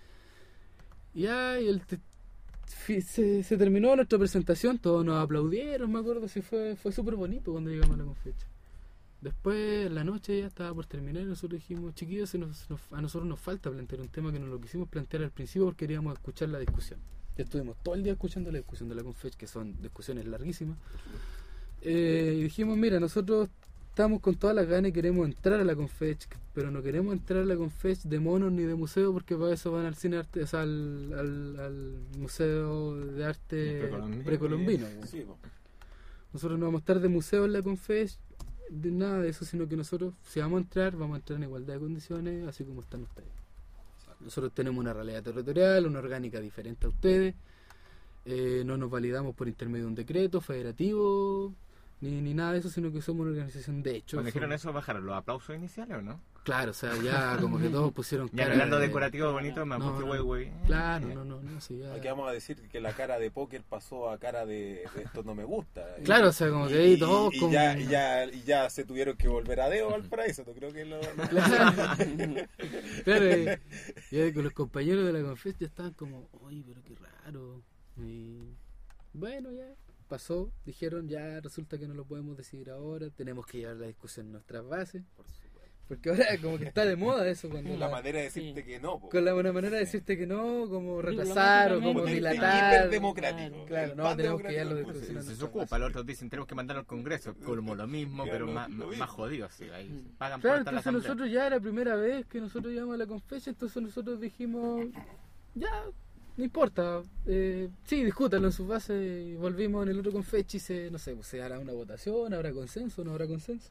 Y ya, y el te- fi- se, se terminó nuestra presentación, todos nos aplaudieron, me acuerdo, sí, fue, fue súper bonito cuando llegamos a la Confecha. Después, en la noche ya estaba por terminar y nosotros dijimos, chiquillos, se nos- nos- a nosotros nos falta plantear un tema que nos lo quisimos plantear al principio porque queríamos escuchar la discusión. Ya estuvimos todo el día escuchando la discusión de la Confecha, que son discusiones larguísimas. Eh, y dijimos, mira, nosotros estamos con todas las ganas y queremos entrar a la Confech, pero no queremos entrar a la Confech de monos ni de museo porque para eso van al cine arte, o sea, al, al, al museo de arte Precolombino. precolombino. Sí, po. Nosotros no vamos a estar de museo en la Confech, de nada de eso, sino que nosotros, si vamos a entrar, vamos a entrar en igualdad de condiciones, así como están ustedes. Nosotros tenemos una realidad territorial, una orgánica diferente a ustedes, eh, no nos validamos por intermedio de un decreto federativo, ni, ni nada de eso, sino que somos una organización de hecho. Cuando dijeron somos- eso, ¿bajaron los aplausos iniciales o no? Claro, o sea, ya como que todos pusieron Ya cara no eran de- decorativo bonito, No, Mapuche, no. güey, güey. Claro, no, no, no, sí, ya. Aquí vamos a decir que la cara de póker pasó a cara de, de esto no me gusta. Claro, o sea, como que Y- ahí y- todos y, con... ya, y, ya, y ya se tuvieron que volver a Deo al paraíso. No creo que lo. lo- Claro, claro, y, y ahí con los compañeros de la conferencia ya estaban como, oye, pero qué raro. Y bueno, ya pasó, dijeron, ya resulta que no lo podemos decidir ahora, tenemos que llevar la discusión a nuestras bases, Por supuesto. porque ahora como que está de moda eso, cuando La la- manera de decirte Sí. que no. po. con la buena manera de decirte que no, como retrasar o como Diplomáticamente. dilatar. Hiperdemocrático. Claro, El no, pan tenemos que democrático llevarlo de del Se, discusión a se nuestras ocupa, bases. los otros dicen tenemos que mandarlo al Congreso, como lo mismo, Ya, pero lo- más, lo más mismo. jodido, sí, ahí Mm. pagan Claro, por estar la entonces asamblea. nosotros ya era la primera vez que nosotros íbamos a la conferencia, entonces nosotros dijimos, ya, no importa, eh, sí, discútanlo en sus bases, y volvimos en el otro confeche y se, no sé, pues se hará una votación, habrá consenso, no habrá consenso.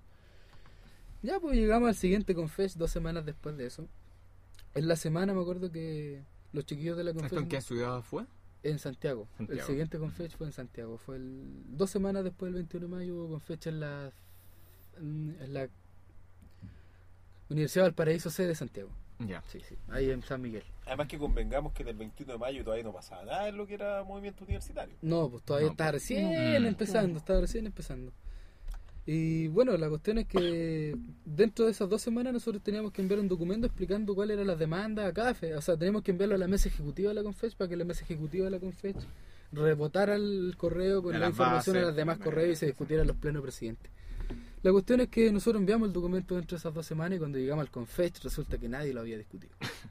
Ya, pues llegamos al siguiente confech dos semanas después de eso. En la semana me acuerdo que los chiquillos de la ¿Esto en confech qué ciudad fue? en Santiago. El Santiago. siguiente confech fue en Santiago. Fue el, dos semanas después del veintiuno de mayo hubo confech en la, en, en la Universidad Valparaíso C de Santiago. Ya. Sí, sí, ahí en San Miguel. Además que convengamos que en el veintiuno de mayo todavía no pasaba nada en lo que era movimiento universitario. No, pues todavía No, está pues. recién Mm. empezando, está recién empezando. Y bueno, la cuestión es que dentro de esas dos semanas nosotros teníamos que enviar un documento explicando cuáles eran las demandas a cada fe. O sea, teníamos que enviarlo a la mesa ejecutiva de la Confech para que la mesa ejecutiva de la Confech rebotara el correo con De la las información bases. a los demás correos y se discutiera en los plenos presidentes. La cuestión es que nosotros enviamos el documento dentro de esas dos semanas y cuando llegamos al Confech resulta que nadie lo había discutido.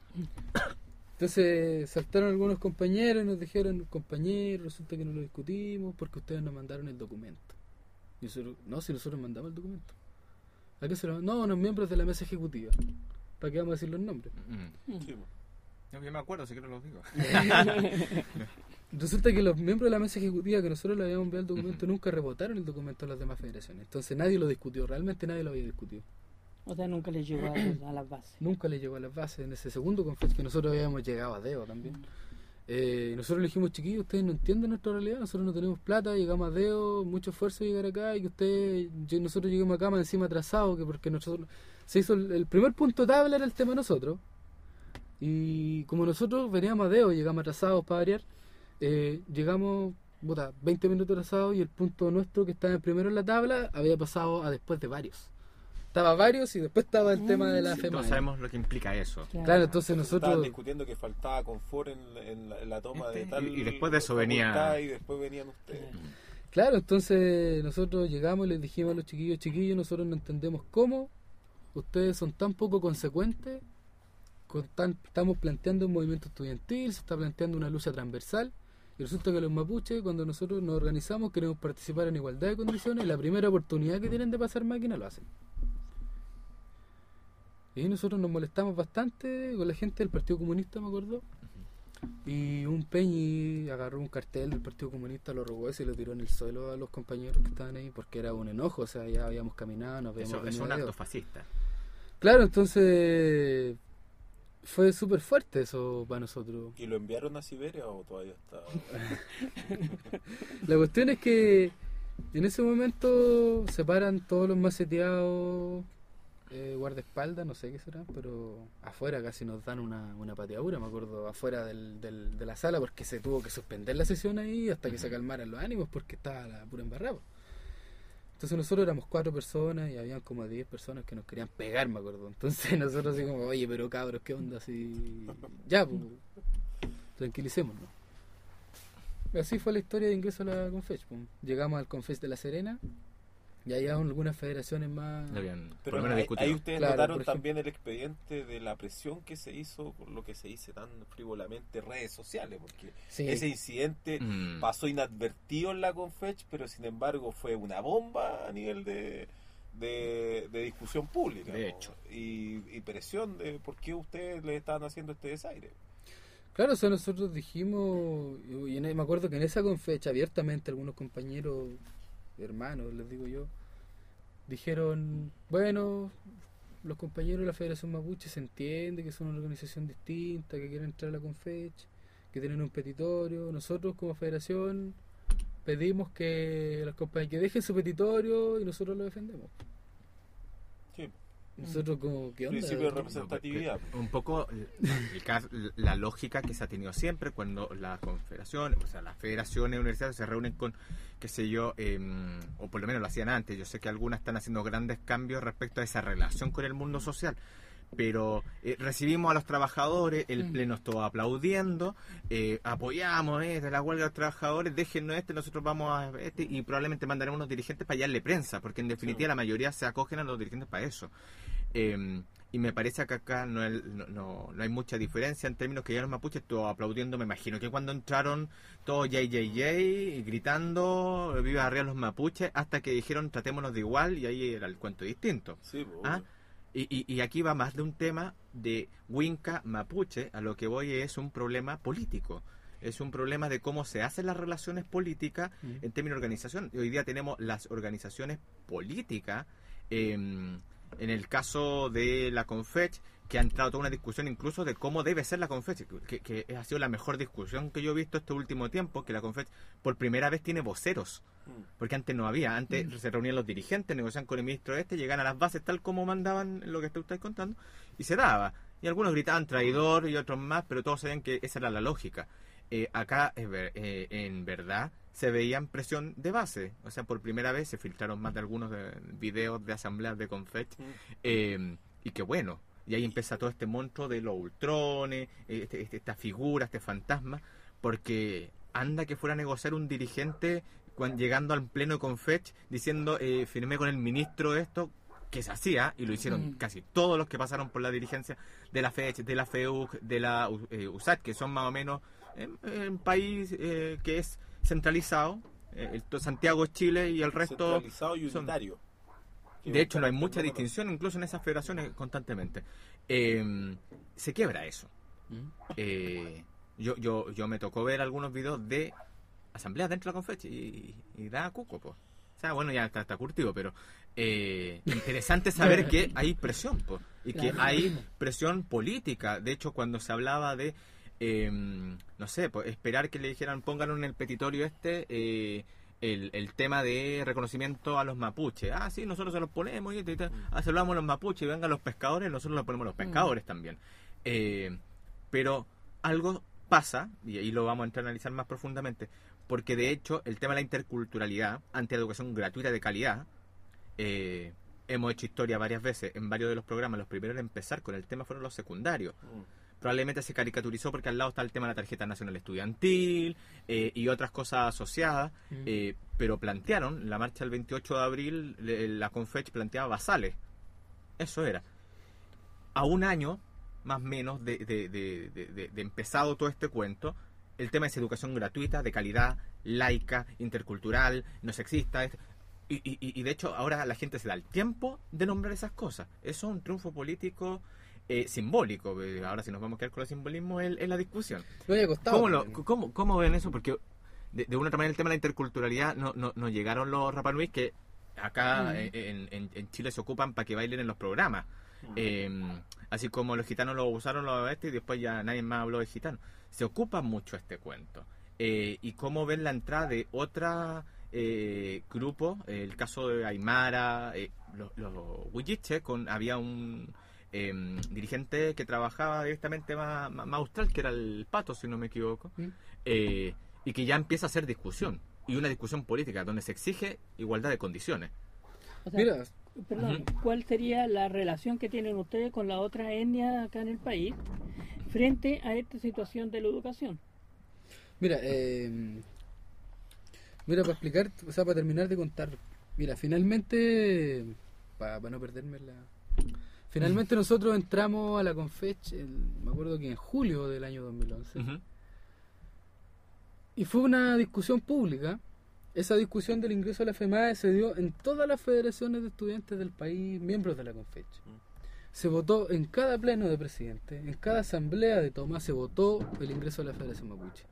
Entonces saltaron algunos compañeros y nos dijeron, compañeros, resulta que no lo discutimos porque ustedes nos mandaron el documento. Y nosotros, no, si nosotros mandamos el documento. ¿A qué se lo No, unos miembros de la mesa ejecutiva. ¿Para qué vamos a decir los nombres? Mm. Sí, po. Yo me acuerdo, si quiero los digo. Resulta que los miembros de la mesa ejecutiva que nosotros le habíamos enviado el documento nunca rebotaron el documento a las demás federaciones. Entonces nadie lo discutió, realmente nadie lo había discutido. O sea, nunca les llegó a, a las bases. Nunca le llegó a las bases en ese segundo conflicto que nosotros habíamos llegado a Deo también. Eh, y nosotros le dijimos, chiquillos, ustedes no entienden nuestra realidad, nosotros no tenemos plata, llegamos a Deo, mucho esfuerzo llegar acá y que ustedes, yo- nosotros lleguemos acá más encima atrasados, que porque nosotros, se hizo el, el primer punto tabla era el tema de nosotros. Y como nosotros veníamos a Deo, llegamos atrasados para variar, eh, llegamos puta, veinte minutos atrasados y el punto nuestro que estaba primero en la tabla había pasado a después de varios. Estaba varios y después estaba el tema de la Sí, FEMA. todos sabemos lo que implica eso. Claro. Claro, entonces Estaban nosotros... discutiendo que faltaba confort en, en la, en la toma de Este, tal y- y después de eso venía- facultad, y después venían ustedes. Claro, entonces nosotros llegamos y les dijimos a los chiquillos, chiquillos, nosotros no entendemos cómo ustedes son tan poco consecuentes, con tan, estamos planteando un movimiento estudiantil, se está planteando una lucha transversal, y resulta que los mapuches, cuando nosotros nos organizamos, queremos participar en igualdad de condiciones, y la primera oportunidad que tienen de pasar máquina lo hacen. Y nosotros nos molestamos bastante con la gente del Partido Comunista, me acuerdo. Y un Peñi agarró un cartel del Partido Comunista, lo robó y se lo tiró en el suelo a los compañeros que estaban ahí, porque era un enojo, o sea, ya habíamos caminado, nos habíamos Eso es venido un de acto dedo. fascista. Claro, entonces fue súper fuerte eso para nosotros. ¿Y lo enviaron a Siberia o todavía está? La cuestión es que en ese momento se paran todos los maceteados, eh, guardaespaldas, no sé qué será, pero afuera casi nos dan una, una pateadura, me acuerdo, afuera del, del- de la sala, porque se tuvo que suspender la sesión ahí hasta que se calmaran los ánimos, porque estaba la pura embarrada. Entonces nosotros éramos cuatro personas y habían como diez personas que nos querían pegar, me acuerdo. Entonces nosotros así como, oye, pero cabros, ¿qué onda? Así, ya, pues, tranquilicémonos. Y así fue la historia de ingreso a la Confech. Pues. Llegamos al Confech de La Serena y ahí hay algunas federaciones más... Lo habían por Pero lo menos ahí, discutido. ahí ustedes Claro, notaron por ejemplo. también el expediente de la presión que se hizo por lo que se dice tan frívolamente redes sociales, porque Sí. ese incidente Mm. pasó inadvertido en la Confech, pero sin embargo fue una bomba a nivel de, de, de discusión pública. De ¿no? hecho. Y, y presión de por qué ustedes le estaban haciendo este desaire. Claro, o sea, nosotros dijimos, y en- me acuerdo que en esa Confech abiertamente algunos compañeros, hermanos, les digo yo, dijeron, bueno, los compañeros de la Federación Mapuche se entiende que son una organización distinta, que quieren entrar a la Confech, que tienen un petitorio. Nosotros como federación pedimos que los compañeros que dejen su petitorio y nosotros lo defendemos. Sí, Nosotros como, ¿qué onda? principio de representatividad. Un poco el cas- la lógica que se ha tenido siempre cuando las confederaciones, o sea, las federaciones universitarias se reúnen con, qué sé yo, eh, o por lo menos lo hacían antes. Yo sé que algunas están haciendo grandes cambios respecto a esa relación con el mundo social. Pero eh, recibimos a los trabajadores, el Mm. pleno estuvo aplaudiendo, eh, apoyamos eh, de la huelga de los trabajadores, déjennos este, nosotros vamos a este, y probablemente mandaremos unos dirigentes para hallarle prensa, porque en definitiva Sí. la mayoría se acogen a los dirigentes para eso. Eh, y me parece que acá no, hay- no, no, no hay mucha diferencia en términos que ya los mapuches estuvo aplaudiendo, me imagino que cuando entraron todos yay, yay, yay, y gritando, viva arriba los mapuches, hasta que dijeron tratémonos de igual, y ahí era el cuento distinto. Sí, pues, Ah, Y, y, y aquí va más de un tema de Winca Mapuche, a lo que voy es un problema político. Es un problema de cómo se hacen las relaciones políticas Mm. en términos de organización. Y hoy día tenemos las organizaciones políticas, eh, en el caso de la Confech, que ha entrado toda una discusión incluso de cómo debe ser la Confech, que, que ha sido la mejor discusión que yo he visto este último tiempo, que la Confech por primera vez tiene voceros. Mm. Porque antes no había, antes Mm. se reunían los dirigentes, negociaban con el ministro este, llegaban a las bases tal como mandaban lo que usted está contando, y se daba. Y algunos gritaban traidor y otros más, pero todos sabían que esa era la lógica. Eh, acá, es ver- eh, en verdad, se veían presión de base. O sea, por primera vez se filtraron más de algunos de- videos de asambleas de Confech, Mm. eh, y qué bueno. Y ahí empieza todo este monstruo de los ultrones, eh, este- este- esta figura, este fantasma, porque anda que fuera a negociar un dirigente cuan- llegando al pleno de Confech diciendo eh, firmé con el ministro esto, que se hacía, y lo hicieron Mm. casi todos los que pasaron por la dirigencia de la FECH, de la FEUC, de la U- eh, USAT, que son más o menos en un país eh, que es centralizado, eh, el- to- Santiago es Chile y el resto... Centralizado y son- unitario. Que De es hecho, un no hay carácter mucha muy distinción, incluso en esas federaciones constantemente. Eh, se quiebra eso. Mm. Eh, yo, yo, yo me tocó ver algunos videos de asambleas dentro de la Confech y, y da cuco, pues. O sea, bueno, ya está, está curtido, pero eh, interesante saber que hay presión, pues, y que Claro. hay presión política. De hecho, cuando se hablaba de, eh, no sé, pues, esperar que le dijeran, pónganlo en el petitorio este, eh, el, el tema de reconocimiento a los mapuches. Ah, sí, nosotros se los ponemos, y, y, y, ah, se lo damos a los mapuches, y vengan los pescadores, nosotros los ponemos a los pescadores también. Eh, pero algo pasa, y ahí lo vamos a entrar a analizar más profundamente, porque de hecho el tema de la interculturalidad ante la educación gratuita de calidad, eh, hemos hecho historia varias veces en varios de los programas. Los primeros en empezar con el tema fueron los secundarios. Mm. Probablemente se caricaturizó porque al lado está el tema de la tarjeta nacional estudiantil eh, y otras cosas asociadas, mm. eh, pero plantearon, la marcha del veintiocho de abril, le, la Confech planteaba basales. Eso era. A un año, más o menos, de, de, de, de, de, de empezado todo este cuento, el tema es educación gratuita, de calidad, laica, intercultural, no sexista. Este, y, y, y de hecho ahora la gente se da el tiempo de nombrar esas cosas. Eso es un triunfo político eh, simbólico. Ahora si nos vamos a quedar con el simbolismo es, es la discusión. No haya costado, ¿Cómo, lo, cómo, ¿Cómo ven eso? Porque de, de una otra manera el tema de la interculturalidad no, no, no llegaron los Rapanui que acá mm. en, en, en Chile se ocupan para que bailen en los programas. Mm. Eh, así como los gitanos lo usaron los este y después ya nadie más habló de gitanos. Se ocupa mucho este cuento. Eh, y cómo ven la entrada de otra eh, grupo, eh, el caso de Aymara, eh, los, los Huilliche, con había un eh, dirigente que trabajaba directamente más, más, más austral, que era el Pato, si no me equivoco, ¿Mm? eh, y que ya empieza a hacer discusión, y una discusión política donde se exige igualdad de condiciones. O sea, Mira, perdón, uh-huh. ¿cuál sería la relación que tienen ustedes con la otra etnia acá en el país frente a esta situación de la educación? Mira, eh, mira, para explicar, o sea, para terminar de contar, mira, finalmente, para pa no perderme la... Finalmente nosotros entramos a la Confech, el, me acuerdo que en julio del año dos mil once, uh-huh. y fue una discusión pública. Esa discusión del ingreso a la FEMAE se dio en todas las federaciones de estudiantes del país, miembros de la Confech. Se votó en cada pleno de presidente, en cada asamblea de toma se votó el ingreso a la Federación Mapuche.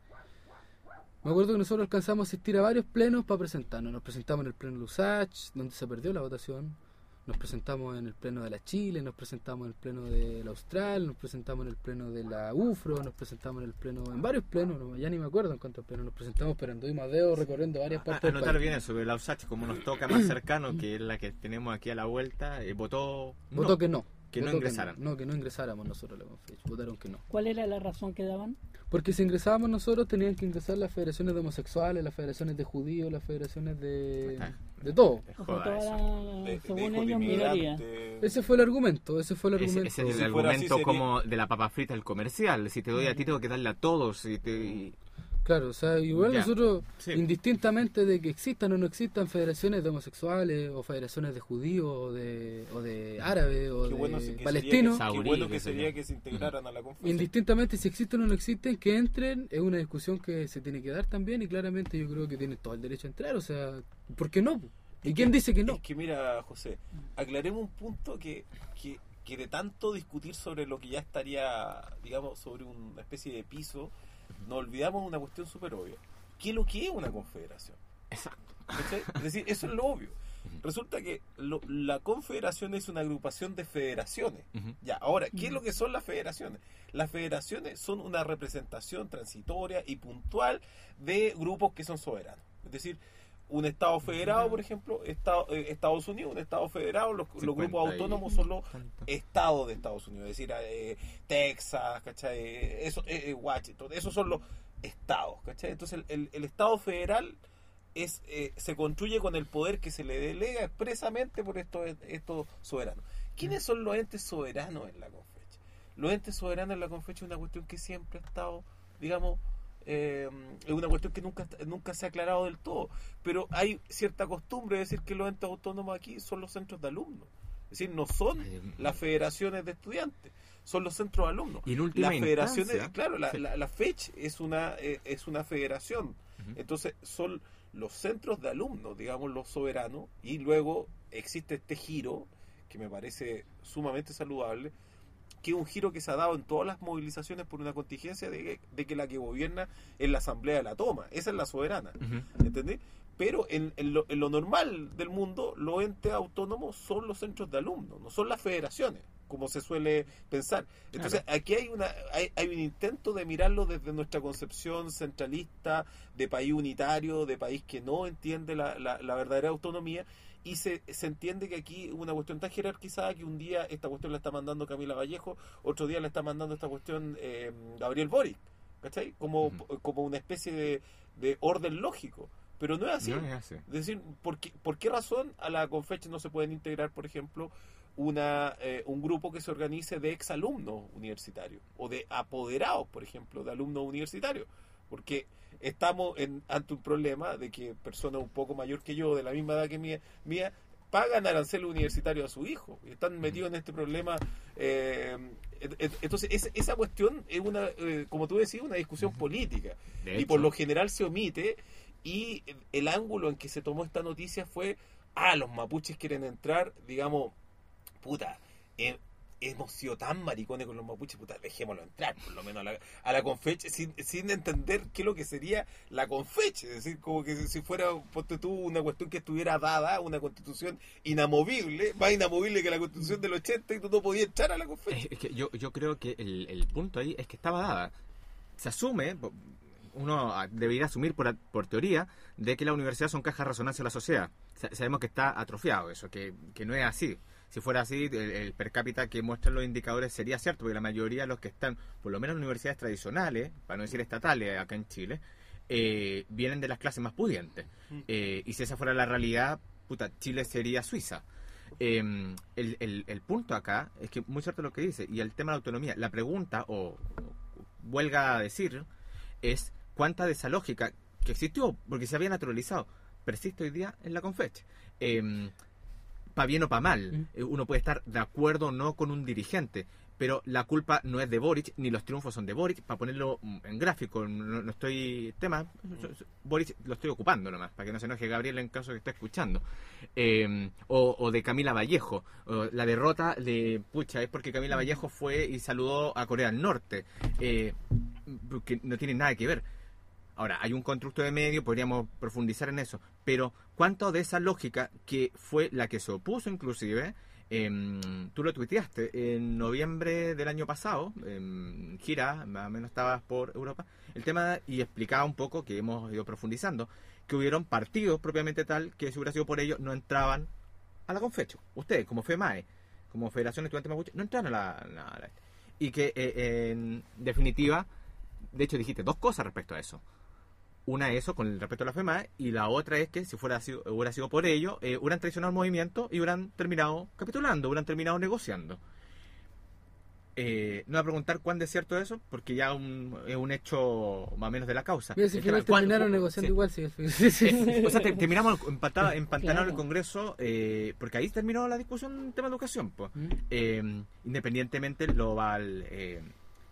Me acuerdo que nosotros alcanzamos a asistir a varios plenos para presentarnos. Nos presentamos en el pleno de Lusach, donde se perdió la votación. Nos presentamos en el pleno de la Chile, nos presentamos en el pleno de la Austral, nos presentamos en el pleno de la U F R O, nos presentamos en el pleno, en varios plenos, no, ya ni me acuerdo en cuántos plenos nos presentamos, pero anduvimos a dedo recorriendo varias partes. A, anotar bien eso, la Lusach, como nos toca más cercano, que es la que tenemos aquí a la vuelta, eh, votó Votó no, que no. Que no ingresaran. Que no, no, que no ingresáramos nosotros a la Confech, votaron que no. ¿Cuál era la razón que daban? Porque si ingresábamos nosotros tenían que ingresar las federaciones de homosexuales, las federaciones de judíos, las federaciones de de todo. O sea, toda la, de, según de ellos, minoría. Ese fue el argumento, ese fue el argumento. Ese, ese es el si argumento así, como de la papa frita del comercial. Si te doy a ti, tengo que darle a todos. Si te... y... Claro, o sea, igual ya. nosotros, sí. indistintamente de que existan o no existan federaciones de homosexuales o federaciones de judíos o de, o de árabes o qué de bueno palestinos, qué bueno que sería que se integraran uh-huh. a la Confech. Indistintamente si existen o no existen, que entren, es una discusión que se tiene que dar también y claramente yo creo que tienen todo el derecho a entrar, o sea, ¿por qué no? ¿Y es quién que, dice que no? Es que mira, José, aclaremos un punto que, que, que de tanto discutir sobre lo que ya estaría, digamos, sobre una especie de piso, nos olvidamos de una cuestión súper obvia. ¿Qué es lo que es una confederación? Exacto. ¿Cachai? Es decir, eso es lo obvio. Resulta que lo, la confederación es una agrupación de federaciones. Uh-huh. Ya, ahora, ¿qué uh-huh. es lo que son las federaciones? Las federaciones son una representación transitoria y puntual de grupos que son soberanos. Es decir, un Estado federado, por ejemplo, Estado, eh, Estados Unidos, un Estado federado, los, los grupos autónomos son los estados de Estados Unidos, es decir, eh, Texas, ¿cachai? Eso, eh, Washington, esos son los estados, ¿cachai? Entonces el, el, el Estado federal es eh, se construye con el poder que se le delega expresamente por estos, estos soberanos. ¿Quiénes son los entes soberanos en la Confech? Los entes soberanos en la Confech es una cuestión que siempre ha estado, digamos, Eh, es una cuestión que nunca nunca se ha aclarado del todo, pero hay cierta costumbre de decir que los entes autónomos aquí son los centros de alumnos, es decir, no son las federaciones de estudiantes, son los centros de alumnos. Y en última las federaciones, instancia, claro, la, sí. la, la FECH es una eh, es una federación, uh-huh. entonces son los centros de alumnos, digamos, los soberanos, y luego existe este giro que me parece sumamente saludable, que es un giro que se ha dado en todas las movilizaciones por una contingencia de que, de que la que gobierna es la asamblea de la toma, esa es la soberana, uh-huh. ¿entendés? Pero en, en, lo, en lo normal del mundo, los entes autónomos son los centros de alumnos, no son las federaciones, como se suele pensar. Entonces, claro. aquí hay una hay, hay un intento de mirarlo desde nuestra concepción centralista, de país unitario, de país que no entiende la, la, la verdadera autonomía, y se, se entiende que aquí una cuestión tan jerarquizada que un día esta cuestión la está mandando Camila Vallejo, otro día la está mandando esta cuestión eh, Gabriel Boric, ¿cachai? Como, uh-huh. como una especie de, de orden lógico. Pero no es así. No es así. Es decir, ¿por qué, ¿por qué razón a la Confech no se pueden integrar, por ejemplo, una eh, un grupo que se organice de exalumnos universitarios o de apoderados, por ejemplo, de alumnos universitarios? Porque estamos en, ante un problema de que personas un poco mayor que yo, de la misma edad que mía, mía pagan arancel universitario a su hijo y están metidos en este problema. Eh, entonces, es, esa cuestión es una, eh, como tú decías, una discusión política. De Y por hecho. lo general se omite. Y el ángulo en que se tomó esta noticia fue, ah, los mapuches quieren entrar, digamos, puta, eh, hemos sido tan maricones con los mapuches, puta, dejémoslo entrar, por lo menos a la, a la Confech, sin, sin entender qué es lo que sería la Confech, es decir, como que si fuera, ponte tú, una cuestión que estuviera dada, una constitución inamovible, más inamovible que la constitución del ochenta, y tú no podías echar a la Confech. Es que yo, yo creo que el, el punto ahí es que estaba dada. Se asume, uno debería asumir por, por teoría, de que la universidad son cajas de resonancia de la sociedad. Sabemos que está atrofiado eso, que, que no es así. Si fuera así, el, el per cápita que muestran los indicadores sería cierto, porque la mayoría de los que están, por lo menos en universidades tradicionales, para no decir estatales acá en Chile, eh, vienen de las clases más pudientes. Eh, y si esa fuera la realidad, puta, Chile sería Suiza. Eh, el, el, el punto acá es que muy cierto lo que dice, y el tema de la autonomía, la pregunta, o, o huelga a decir, es cuánta de esa lógica que existió, porque se había naturalizado, persiste hoy día en la Confech. Eh, para bien o para mal, eh, uno puede estar de acuerdo o no con un dirigente, pero la culpa no es de Boric, ni los triunfos son de Boric. Para ponerlo en gráfico, no, no estoy tema, Boric lo estoy ocupando nomás, para que no se enoje Gabriel en caso que esté escuchando. Eh, o, o de Camila Vallejo, o la derrota de, pucha, es porque Camila Vallejo fue y saludó a Corea del Norte, eh, que no tiene nada que ver. Ahora, hay un constructo de medio, podríamos profundizar en eso, pero ¿cuánto de esa lógica, que fue la que se opuso inclusive, eh, tú lo tuiteaste en noviembre del año pasado, en gira, más o menos estabas por Europa, el tema, y explicaba un poco, que hemos ido profundizando, que hubieron partidos propiamente tal, que si hubiera sido por ellos, no entraban a la Confech. Ustedes, como FEMAE, como Federación Estudiantil Mapuche, no entraron a la... a la, a la y que, eh, en definitiva, de hecho dijiste dos cosas respecto a eso. Una eso con el respecto a la FEMAE, y la otra es que si fuera sido, hubiera sido por ello, eh, hubieran traicionado el movimiento y hubieran terminado capitulando, hubieran terminado negociando. Eh, no voy a preguntar cuán de cierto es eso, porque ya un, es un hecho más o menos de la causa. Mira, si El final tema, terminaron ¿cuál, negociando sí. igual, sí. sí, sí. Eh, o sea, te, terminamos empatado, empantanados Claro. en el Congreso, eh, porque ahí terminó la discusión en tema de educación. Pues. ¿Mm? Eh, independientemente, lo val, eh,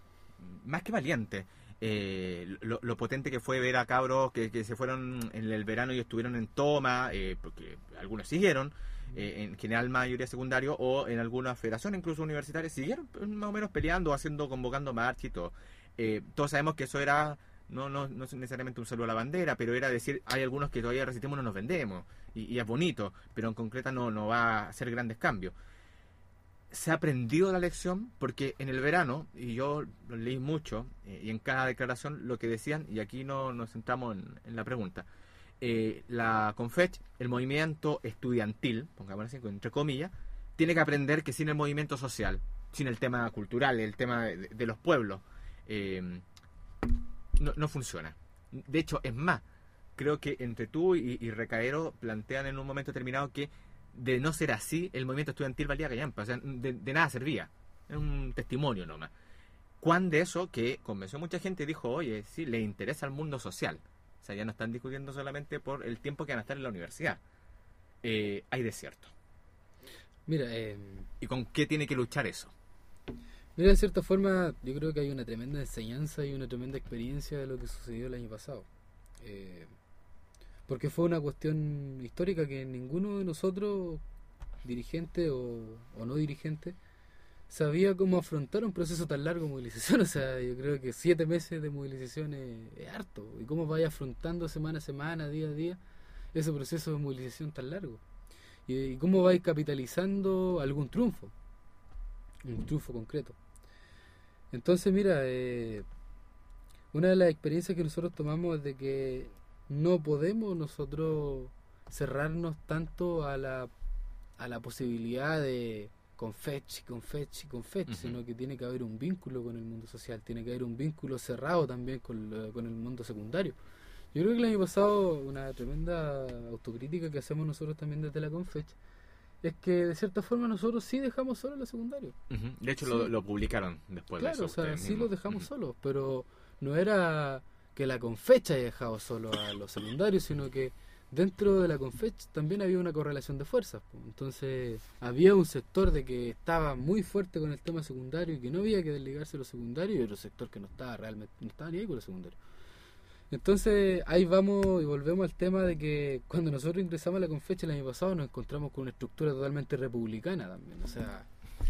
más que valiente, eh, lo, lo potente que fue ver a cabros que, que se fueron en el verano y estuvieron en toma, eh, porque algunos siguieron, eh, en general mayoría secundario, o en algunas federaciones incluso universitarias, siguieron más o menos peleando, haciendo, convocando marchas y todo. Eh, todos sabemos que eso era, no, no, no es necesariamente un saludo a la bandera, pero era decir, hay algunos que todavía resistimos, no nos vendemos, y, y es bonito, pero en concreta no, no va a hacer grandes cambios. Se ha aprendido la lección, porque en el verano, y yo lo leí mucho, eh, y en cada declaración lo que decían, y aquí no nos centramos en, en la pregunta, eh, la Confech, el movimiento estudiantil, pongamos así, entre comillas, tiene que aprender que sin el movimiento social, sin el tema cultural, el tema de, de los pueblos, eh, no, no funciona. De hecho, es más, creo que entre tú y, y Recaero plantean en un momento determinado que de no ser así, el movimiento estudiantil valía callampa, o sea, de, de nada servía, es un testimonio nomás. ¿Cuán de eso que convenció a mucha gente y dijo, oye, sí, le interesa al mundo social? O sea, ya no están discutiendo solamente por el tiempo que van a estar en la universidad. Eh, hay desierto. Mira, eh, ¿Y con qué tiene que luchar eso? mira, de cierta forma, yo creo que hay una tremenda enseñanza y una tremenda experiencia de lo que sucedió el año pasado. Eh, porque fue una cuestión histórica que ninguno de nosotros, dirigente o, o no dirigente, sabía cómo afrontar un proceso tan largo de movilización. O sea, yo creo que siete meses de movilización es, es harto. Y cómo vaya afrontando semana a semana, día a día, ese proceso de movilización tan largo. Y, y cómo vais capitalizando algún triunfo, un triunfo concreto. Entonces, mira, eh, una de las experiencias que nosotros tomamos es de que no podemos nosotros cerrarnos tanto a la, a la posibilidad de Confech, Confech, Confech, uh-huh. sino que tiene que haber un vínculo con el mundo social, tiene que haber un vínculo cerrado también con, con el mundo secundario. Yo creo que el año pasado una tremenda autocrítica que hacemos nosotros también desde la Confech es que de cierta forma nosotros sí dejamos solo los secundarios. Uh-huh. De hecho Sí. lo, lo publicaron después Claro, de eso. o sea, ustedes sí mismos. los dejamos Ujú. solos, pero no era que la Confech haya dejado solo a los secundarios, sino que dentro de la Confech también había una correlación de fuerzas. Po. Entonces había un sector de que estaba muy fuerte con el tema secundario y que no había que desligarse de los secundarios, y otro sector que no estaba realmente, no estaba ni ahí con los secundarios. Entonces ahí vamos y volvemos al tema de que cuando nosotros ingresamos a la Confech el año pasado nos encontramos con una estructura totalmente republicana también, o sea,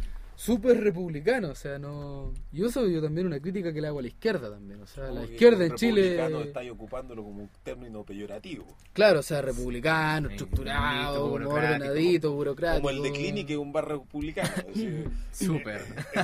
súper republicano, o sea, no... Y eso yo también una crítica que le hago a la izquierda también, o sea, Como la que izquierda un en Chile... republicano estáis ocupándolo como un término peyorativo. Claro, o sea, republicano, Sí, estructurado, bonito, como burocrático. ordenadito, burocrático. Como el de Clinic, que es un bar republicano. es decir, Súper.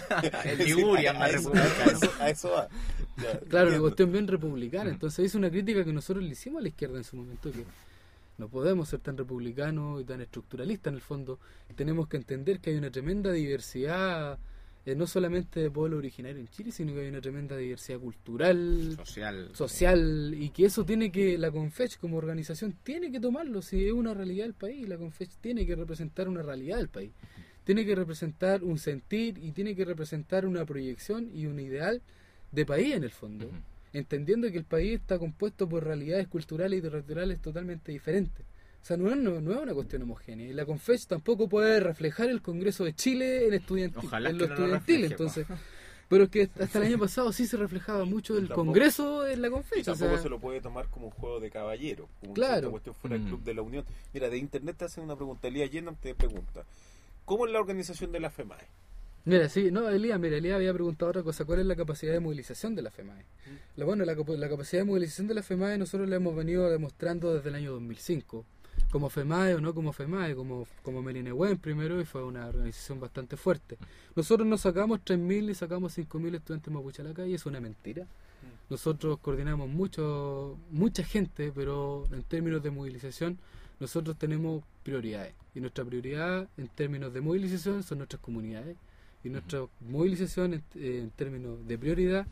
El sí, Liguria a- más a eso- republicano. A eso, a eso va. Ya, Claro, una entiendo. cuestión bien republicana. Mm. Entonces es una crítica que nosotros le hicimos a la izquierda en su momento, que no podemos ser tan republicanos y tan estructuralistas en el fondo. Tenemos que entender que hay una tremenda diversidad, eh, no solamente de pueblo originario en Chile, sino que hay una tremenda diversidad cultural, Social. social, y que eso tiene que, la Confech como organización tiene que tomarlo, si es una realidad del país, la Confech tiene que representar una realidad del país, tiene que representar un sentir y tiene que representar una proyección y un ideal de país en el fondo, Ujú. entendiendo que el país está compuesto por realidades culturales y territoriales totalmente diferentes. O sea, no es, no, no es una cuestión homogénea. Y la Confech tampoco puede reflejar el Congreso de Chile en, estudiantil, Ojalá en que lo no lo estudiantil. refleje, Entonces, pero es que hasta el año pasado sí se reflejaba mucho del Tampoco- Congreso en la Y Confech. O tampoco sea, se lo puede tomar como un juego de caballero, como Claro. una cuestión fuera del Mm. Club de la Unión. Mira, de internet te hacen una pregunta. Elías Yenam te pregunta: ¿cómo es la organización de la FEMAE? Mira, sí, no, Elías, mira, Elías había preguntado otra cosa, ¿cuál es la capacidad de movilización de la FEMAE? Mm. La, bueno, la, capa- la capacidad de movilización de la FEMAE nosotros la hemos venido demostrando desde el año dos mil cinco, como FEMAE o no como FEMAE, como, como Melinehuen primero, y fue una organización bastante fuerte. Nosotros nos sacamos tres mil y sacamos cinco mil estudiantes mapuche a la calle, es una mentira. Nosotros coordinamos mucho, mucha gente, pero en términos de movilización nosotros tenemos prioridades. Y nuestra prioridad en términos de movilización son nuestras comunidades. Y nuestra movilización en, eh, en términos de prioridad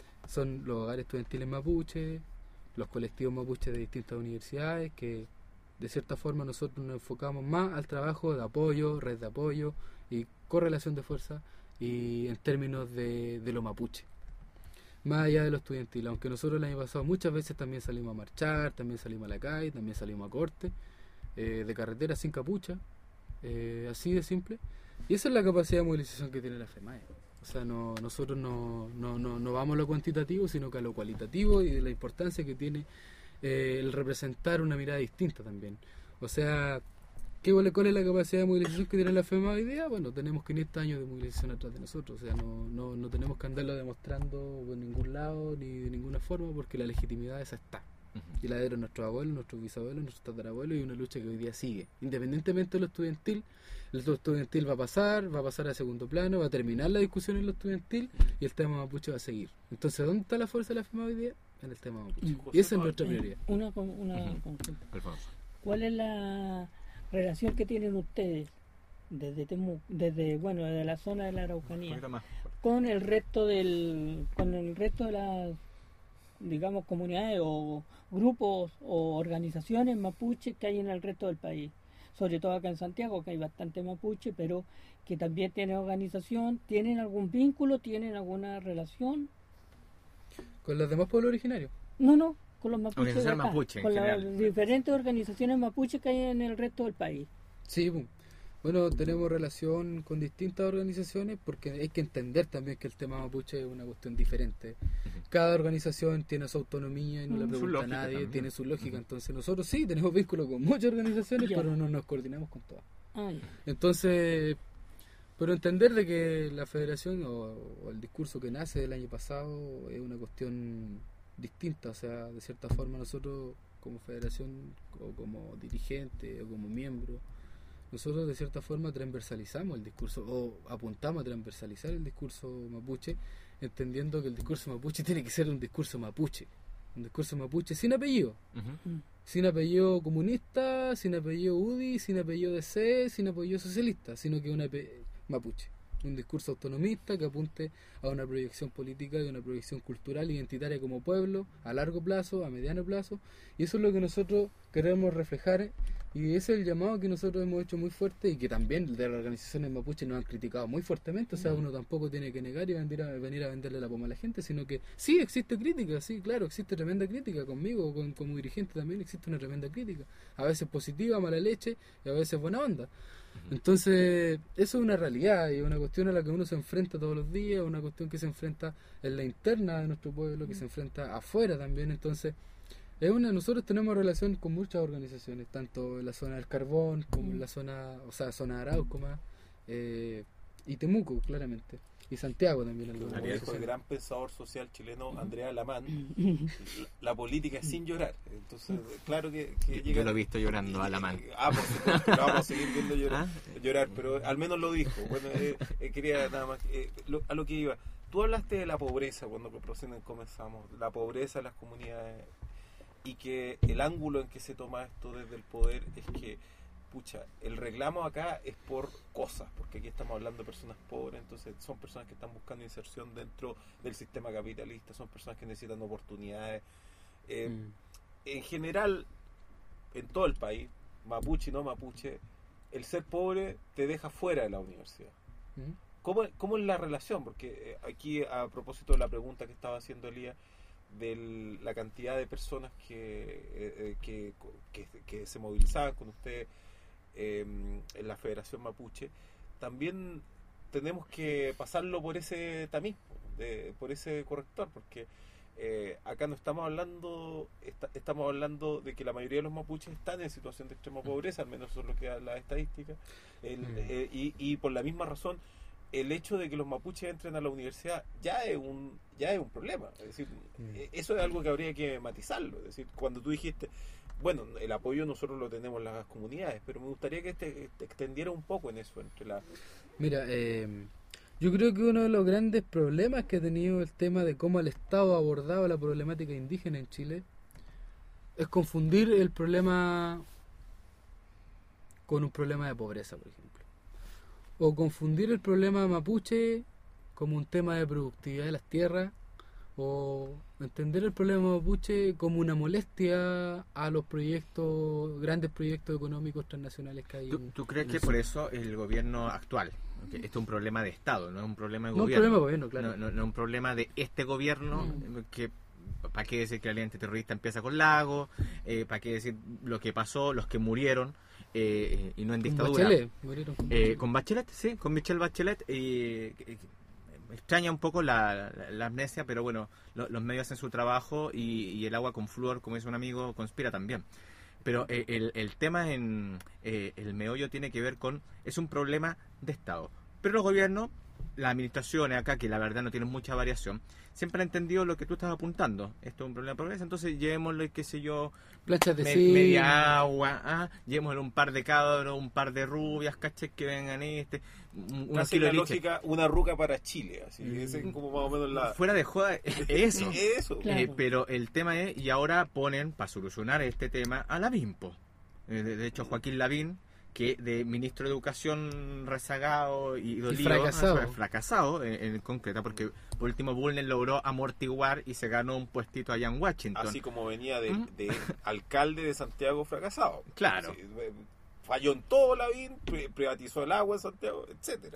son los hogares estudiantiles mapuche, los colectivos mapuches de distintas universidades, que de cierta forma nosotros nos enfocamos más al trabajo de apoyo, red de apoyo y correlación de fuerza, y en términos de, de lo mapuche. Más allá de lo estudiantil, aunque nosotros el año pasado muchas veces también salimos a marchar, también salimos a la calle, también salimos a corte, eh, de carretera sin capucha, eh, así de simple. Y esa es la capacidad de movilización que tiene la FEMAE. O sea, no, nosotros no, no, no, no vamos a lo cuantitativo, sino que a lo cualitativo, y de la importancia que tiene eh, el representar una mirada distinta también. O sea, ¿qué, ¿cuál es la capacidad de movilización que tiene la FEMAE hoy día? Bueno, tenemos quinientos años de movilización atrás de nosotros. O sea, no, no, no tenemos que andarlo demostrando por ningún lado ni de ninguna forma, porque la legitimidad esa está. Ujú. Y la dieron nuestros abuelos, nuestros bisabuelos, nuestros tatarabuelos, y una lucha que hoy día sigue. Independientemente de lo estudiantil, el lo estudiantil va a pasar, va a pasar a segundo plano, va a terminar la discusión en lo estudiantil y el tema mapuche va a seguir. Entonces, ¿dónde está la fuerza de la FEMAE hoy día? En el tema mapuche. Mm. Y esa es nuestra prioridad. Una, con- una Ujú. consulta. Alfonso. ¿Cuál es la relación que tienen ustedes desde Temu- desde bueno desde la zona de la Un Araucanía poquito más. con el resto del con el resto de las digamos comunidades o grupos o organizaciones mapuches que hay en el resto del país, sobre todo acá en Santiago, que hay bastante mapuche, pero que también tienen organización? ¿Tienen algún vínculo? ¿Tienen alguna relación? ¿Con los demás pueblos originarios? No, no, con los mapuches de Organización acá, mapuche en con las general. diferentes organizaciones mapuches que hay en el resto del país. Sí, pum. Bueno, tenemos relación con distintas organizaciones porque hay que entender también que el tema mapuche es una cuestión diferente. Cada organización tiene su autonomía y no le Mm. Su pregunta a lógica nadie, también. tiene su lógica. Ujú. Entonces nosotros sí tenemos vínculo con muchas organizaciones, Ya. pero no nos coordinamos con todas. Ah, ya. Entonces, pero entender de que la federación o, o el discurso que nace del año pasado es una cuestión distinta. O sea, de cierta forma nosotros como federación o como dirigente o como miembro, nosotros de cierta forma transversalizamos el discurso o apuntamos a transversalizar el discurso mapuche, entendiendo que el discurso mapuche tiene que ser un discurso mapuche, un discurso mapuche sin apellido, Ujú. Mm. sin apellido comunista, sin apellido U D I, sin apellido D C, sin apellido socialista, sino que un ape- mapuche. un discurso autonomista que apunte a una proyección política y una proyección cultural identitaria como pueblo, a largo plazo, a mediano plazo, y eso es lo que nosotros queremos reflejar, y ese es el llamado que nosotros hemos hecho muy fuerte y que también de las organizaciones mapuches nos han criticado muy fuertemente. O sea, uno tampoco tiene que negar y venir a, venir a venderle la poma a la gente, sino que sí existe crítica, sí, claro, existe tremenda crítica conmigo, con, como dirigente también existe una tremenda crítica, a veces positiva, mala leche, y a veces buena onda. Entonces, eso es una realidad y una cuestión a la que uno se enfrenta todos los días, una cuestión que se enfrenta en la interna de nuestro pueblo, que se enfrenta afuera también. Entonces, es una nosotros tenemos relación con muchas organizaciones, tanto en la zona del Carbón como en la zona, o sea, zona de Arauco más, eh, y Temuco, claramente, y Santiago también. Como dijo el gran pensador social chileno Andrea Lamán, la, la política es sin llorar. Entonces, claro que, que yo, llega, yo lo he visto llorando a Lamán. Ah, por supuesto, lo vamos a seguir viendo llorar, ¿Ah? llorar, pero al menos lo dijo. Bueno, eh, eh, quería nada más, eh, lo, a lo que iba. Tú hablaste de la pobreza cuando recién comenzamos, la pobreza en las comunidades, y que el ángulo en que se toma esto desde el poder es que, pucha, el reclamo acá es por cosas, porque aquí estamos hablando de personas pobres, entonces son personas que están buscando inserción dentro del sistema capitalista, son personas que necesitan oportunidades. Eh, mm. En general, en todo el país, mapuche y no mapuche, el ser pobre te deja fuera de la universidad. Mm. ¿Cómo, ¿Cómo es la relación? Porque aquí, a propósito de la pregunta que estaba haciendo Elías, de la cantidad de personas que, eh, que, que, que se movilizaban con usted eh, en la Federación Mapuche, también tenemos que pasarlo por ese tamiz, de, por ese corrector, porque eh, acá no estamos hablando está, estamos hablando de que la mayoría de los mapuches están en situación de extrema pobreza, al menos eso es lo que da la estadística, el, eh, y, y por la misma razón el hecho de que los mapuches entren a la universidad ya es un ya es un problema. Es decir, mm. eso es algo que habría que matizarlo. Es decir, cuando tú dijiste, bueno, el apoyo nosotros lo tenemos en las comunidades, pero me gustaría que te, te extendiera un poco en eso. entre la Mira, eh, yo creo que uno de los grandes problemas que ha tenido el tema de cómo el Estado ha abordado la problemática indígena en Chile es confundir el problema con un problema de pobreza, por ejemplo. O confundir el problema mapuche como un tema de productividad de las tierras, o entender el problema mapuche como una molestia a los proyectos, grandes proyectos económicos transnacionales que hay. ¿Tú, en, ¿tú crees en que el por eso el gobierno actual, okay, esto es un problema de Estado, no es un problema de no gobierno? No un problema de gobierno, claro. No, no, no es un problema de este gobierno, mm. que ¿para qué decir que la alianza terrorista empieza con Lago? Eh, ¿Para qué decir lo que pasó, los que murieron? Eh, y no en dictadura. Bachelet, murieron con Bachelet. Eh, con Bachelet, sí, con Michelle Bachelet. Y, y, me extraña un poco la, la, la amnesia, pero bueno, lo, los medios hacen su trabajo y, y el agua con flúor, como dice un amigo, conspira también. Pero eh, el, el tema en eh, el meollo tiene que ver con, es un problema de Estado. Pero los gobiernos, las administraciones acá, que la verdad no tienen mucha variación, siempre han entendido lo que tú estás apuntando. Esto es un problema de pobreza, entonces llevémosle, qué sé yo, planchas de me, sí. media agua, ah, llevémosle un par de cabros, un par de rubias, caché, que vengan este, una la lógica, una ruca para Chile, así, mm. ese es como más o menos la... Fuera de joda, eso. eso. Claro. Eh, pero el tema es, y ahora ponen, para solucionar este tema, a Lavín, po. Eh, de, de hecho, Joaquín Lavín, que de ministro de Educación rezagado y dolido, y fracasado, ah, fracasado en, en concreta, porque por último Bulnes logró amortiguar y se ganó un puestito allá en Washington. Así como venía de, de alcalde de Santiago fracasado. Claro. Así, falló en todo Lavín, privatizó el agua en Santiago, etcétera.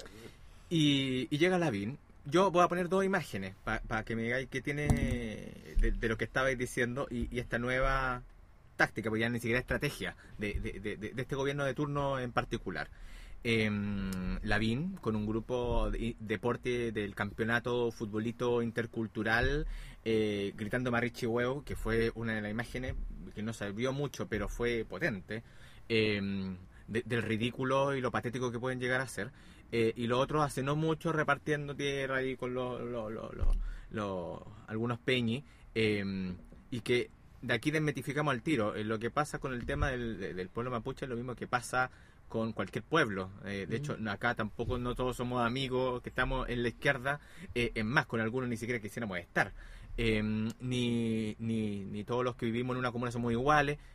Y, y llega Lavín. Yo voy a poner dos imágenes para pa que me digáis qué tiene de, de lo que estabais diciendo y, y esta nueva táctica, porque ya ni siquiera estrategia de, de, de, de este gobierno de turno en particular. Eh, Lavín con un grupo de deporte del campeonato futbolito intercultural, eh, gritando Marichi Huevo, que fue una de las imágenes que no se vio mucho pero fue potente, eh, de, del ridículo y lo patético que pueden llegar a ser. Eh, y lo otro hace no mucho repartiendo tierra ahí con los lo, lo, lo, lo, algunos peñis, eh, y que de aquí desmitificamos al tiro. Eh, lo que pasa con el tema del, del pueblo mapuche es lo mismo que pasa con cualquier pueblo. Eh, de hecho, acá tampoco no todos somos amigos que estamos en la izquierda. Eh, es más, con algunos ni siquiera quisiéramos estar. Eh, ni, ni, ni todos los que vivimos en una comuna somos iguales.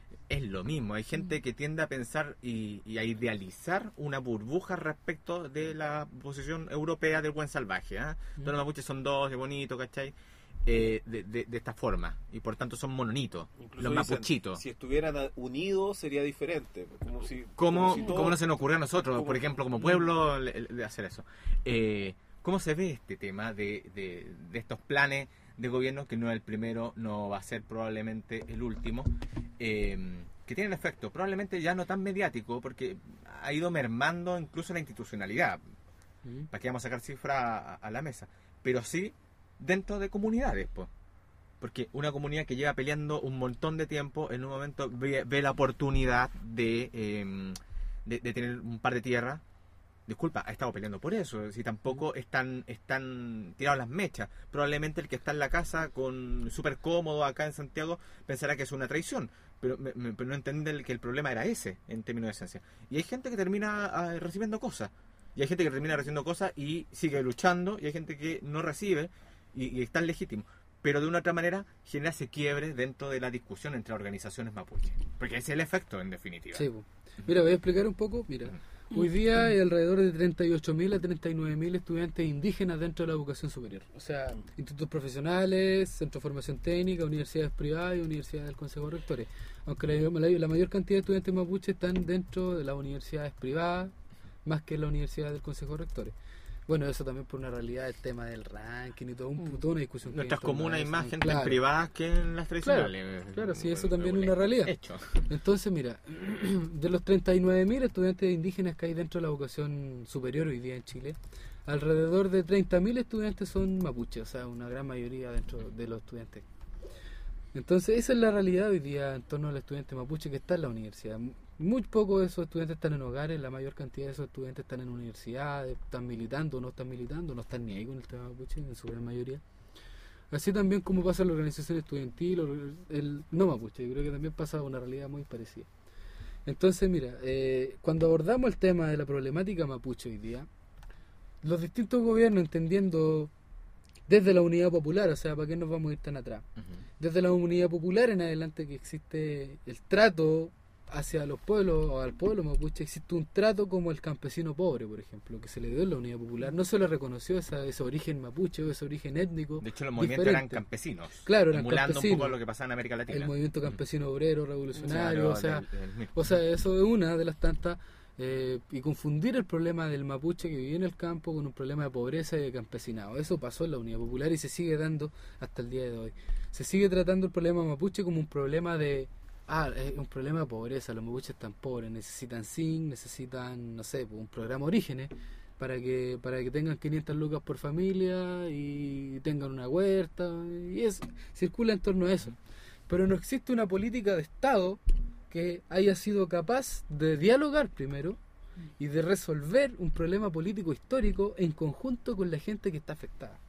es lo mismo. Hay gente que tiende a pensar y, y a idealizar una burbuja respecto de la posición europea del buen salvaje. ¿eh? Mm. Todos los mapuches son dos, es bonito, ¿cachai? Eh, de, de, de esta forma. Y por tanto son mononitos, Incluso los dicen, mapuchitos. si estuvieran a- unidos sería diferente. Como si, ¿Cómo, como si todo- cómo no se nos ocurrió a nosotros, como- por ejemplo, como pueblo, le- le- de hacer eso? Eh, ¿Cómo se ve este tema de, de, de estos planes de gobierno, que no es el primero, no va a ser probablemente el último, eh, que tienen efecto, probablemente ya no tan mediático, porque ha ido mermando incluso la institucionalidad, Mm. para que vamos a sacar cifras a, a la mesa, pero sí dentro de comunidades, pues. Porque una comunidad que lleva peleando un montón de tiempo, en un momento ve, ve la oportunidad de, eh, de, de tener un par de tierras. Disculpa, ha estado peleando por eso. Si tampoco están, están tirados las mechas. Probablemente el que está en la casa con súper cómodo acá en Santiago pensará que es una traición. Pero, me- me- pero no entiende que el problema era ese, en términos de esencia. Y hay gente que termina ah, recibiendo cosas. Y hay gente que termina recibiendo cosas y sigue luchando. Y hay gente que no recibe y, y es tan legítimo. Pero de una otra manera genera ese quiebre dentro de la discusión entre organizaciones mapuche. Porque ese es el efecto, en definitiva. Sí, po. Mira, voy a explicar un poco. Mira, hoy día hay alrededor de treinta y ocho mil a treinta y nueve mil estudiantes indígenas dentro de la educación superior. O sea, institutos profesionales, centros de formación técnica, universidades privadas y universidades del Consejo de Rectores. Aunque la, la- la mayor cantidad de estudiantes mapuches están dentro de las universidades privadas, más que en la universidad del Consejo de Rectores. Bueno, eso también por una realidad del tema del ranking y todo, un, toda una discusión. que hay Nuestras en torno a comunas hay eso. más gente Claro. en privadas que en las tradicionales. claro, sí, eso Bueno, también es bueno, una realidad. Hecho. Entonces, mira, de los treinta y nueve mil estudiantes indígenas que hay dentro de la educación superior hoy día en Chile, alrededor de treinta mil estudiantes son mapuches, o sea, una gran mayoría dentro de los estudiantes. Entonces, esa es la realidad hoy día en torno al estudiante mapuche que está en la universidad. Muy pocos de esos estudiantes están en hogares, la mayor cantidad de esos estudiantes están en universidades, están militando, no están militando, no están ni ahí con el tema mapuche en su gran mayoría. Así también como pasa en la organización estudiantil, o el no mapuche, yo creo que también pasa una realidad muy parecida. Entonces, mira, eh, cuando abordamos el tema de la problemática mapuche hoy día, los distintos gobiernos, entendiendo desde la unidad popular, o sea, ¿para qué nos vamos a ir tan atrás? Desde la unidad popular en adelante que existe el trato hacia los pueblos o al pueblo mapuche, existe un trato como el campesino pobre, por ejemplo, que se le dio en la unidad popular. No se le reconoció esa, ese origen mapuche o ese origen étnico. De hecho, los movimientos eran diferente. campesinos. Claro, eran emulando campesinos. un poco lo que pasaba en América Latina. El movimiento campesino obrero, revolucionario, Claro, o sea, del- del mismo. o sea, eso es una de las tantas. Eh, y confundir el problema del mapuche que vivía en el campo con un problema de pobreza y de campesinado. Eso pasó en la Unidad Popular y se sigue dando hasta el día de hoy. Se sigue tratando el problema mapuche como un problema de... Ah, es un problema de pobreza, los mapuches están pobres, necesitan zinc, necesitan, no sé, un programa Orígenes para que para que tengan quinientas lucas por familia y tengan una huerta, y es circula en torno a eso. Pero no existe una política de Estado que haya sido capaz de dialogar primero y de resolver un problema político histórico en conjunto con la gente que está afectada.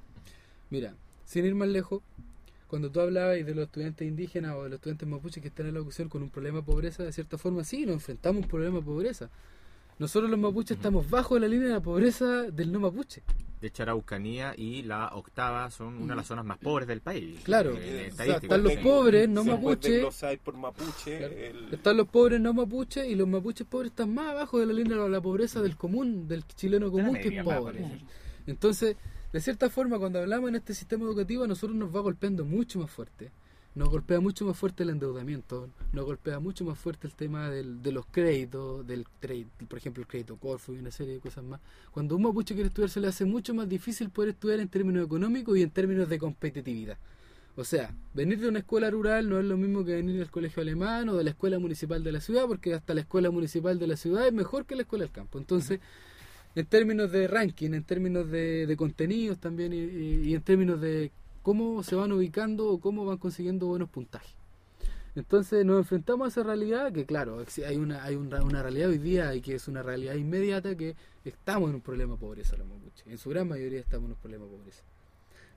Mira, sin ir más lejos, cuando tú hablabas de los estudiantes indígenas o de los estudiantes mapuches que están en la educación con un problema de pobreza, de cierta forma sí, nos enfrentamos a un problema de pobreza. Nosotros los mapuches estamos bajo la línea de la pobreza del no mapuche. De hecho, Araucanía y la Octava son una de las zonas más pobres del país. Claro, en- en o sea, estadística. están los Sí. pobres no Después de mapuche. glosar por mapuche, Claro. el- Están los pobres no mapuches y los mapuches pobres están más abajo de la línea de la pobreza del común, del chileno De la común que media, es más pobre. parece. Entonces, de cierta forma, cuando hablamos en este sistema educativo, a nosotros nos va golpeando mucho más fuerte. Nos golpea mucho más fuerte el endeudamiento, nos golpea mucho más fuerte el tema del, de los créditos, del crédito, por ejemplo el crédito Corfo y una serie de cosas más. Cuando un mapuche quiere estudiar se le hace mucho más difícil poder estudiar en términos económicos y en términos de competitividad. O sea, venir de una escuela rural no es lo mismo que venir del colegio alemán o de la escuela municipal de la ciudad, porque hasta la escuela municipal de la ciudad es mejor que la escuela del campo. Entonces, en términos de ranking, en términos de, de contenidos también y, y- y en términos de cómo se van ubicando o cómo van consiguiendo buenos puntajes. Entonces nos enfrentamos a esa realidad que claro, ex- hay una hay una, una realidad hoy día y que es una realidad inmediata que estamos en un problema de pobreza los mapuches. En su gran mayoría estamos en un problema de pobreza.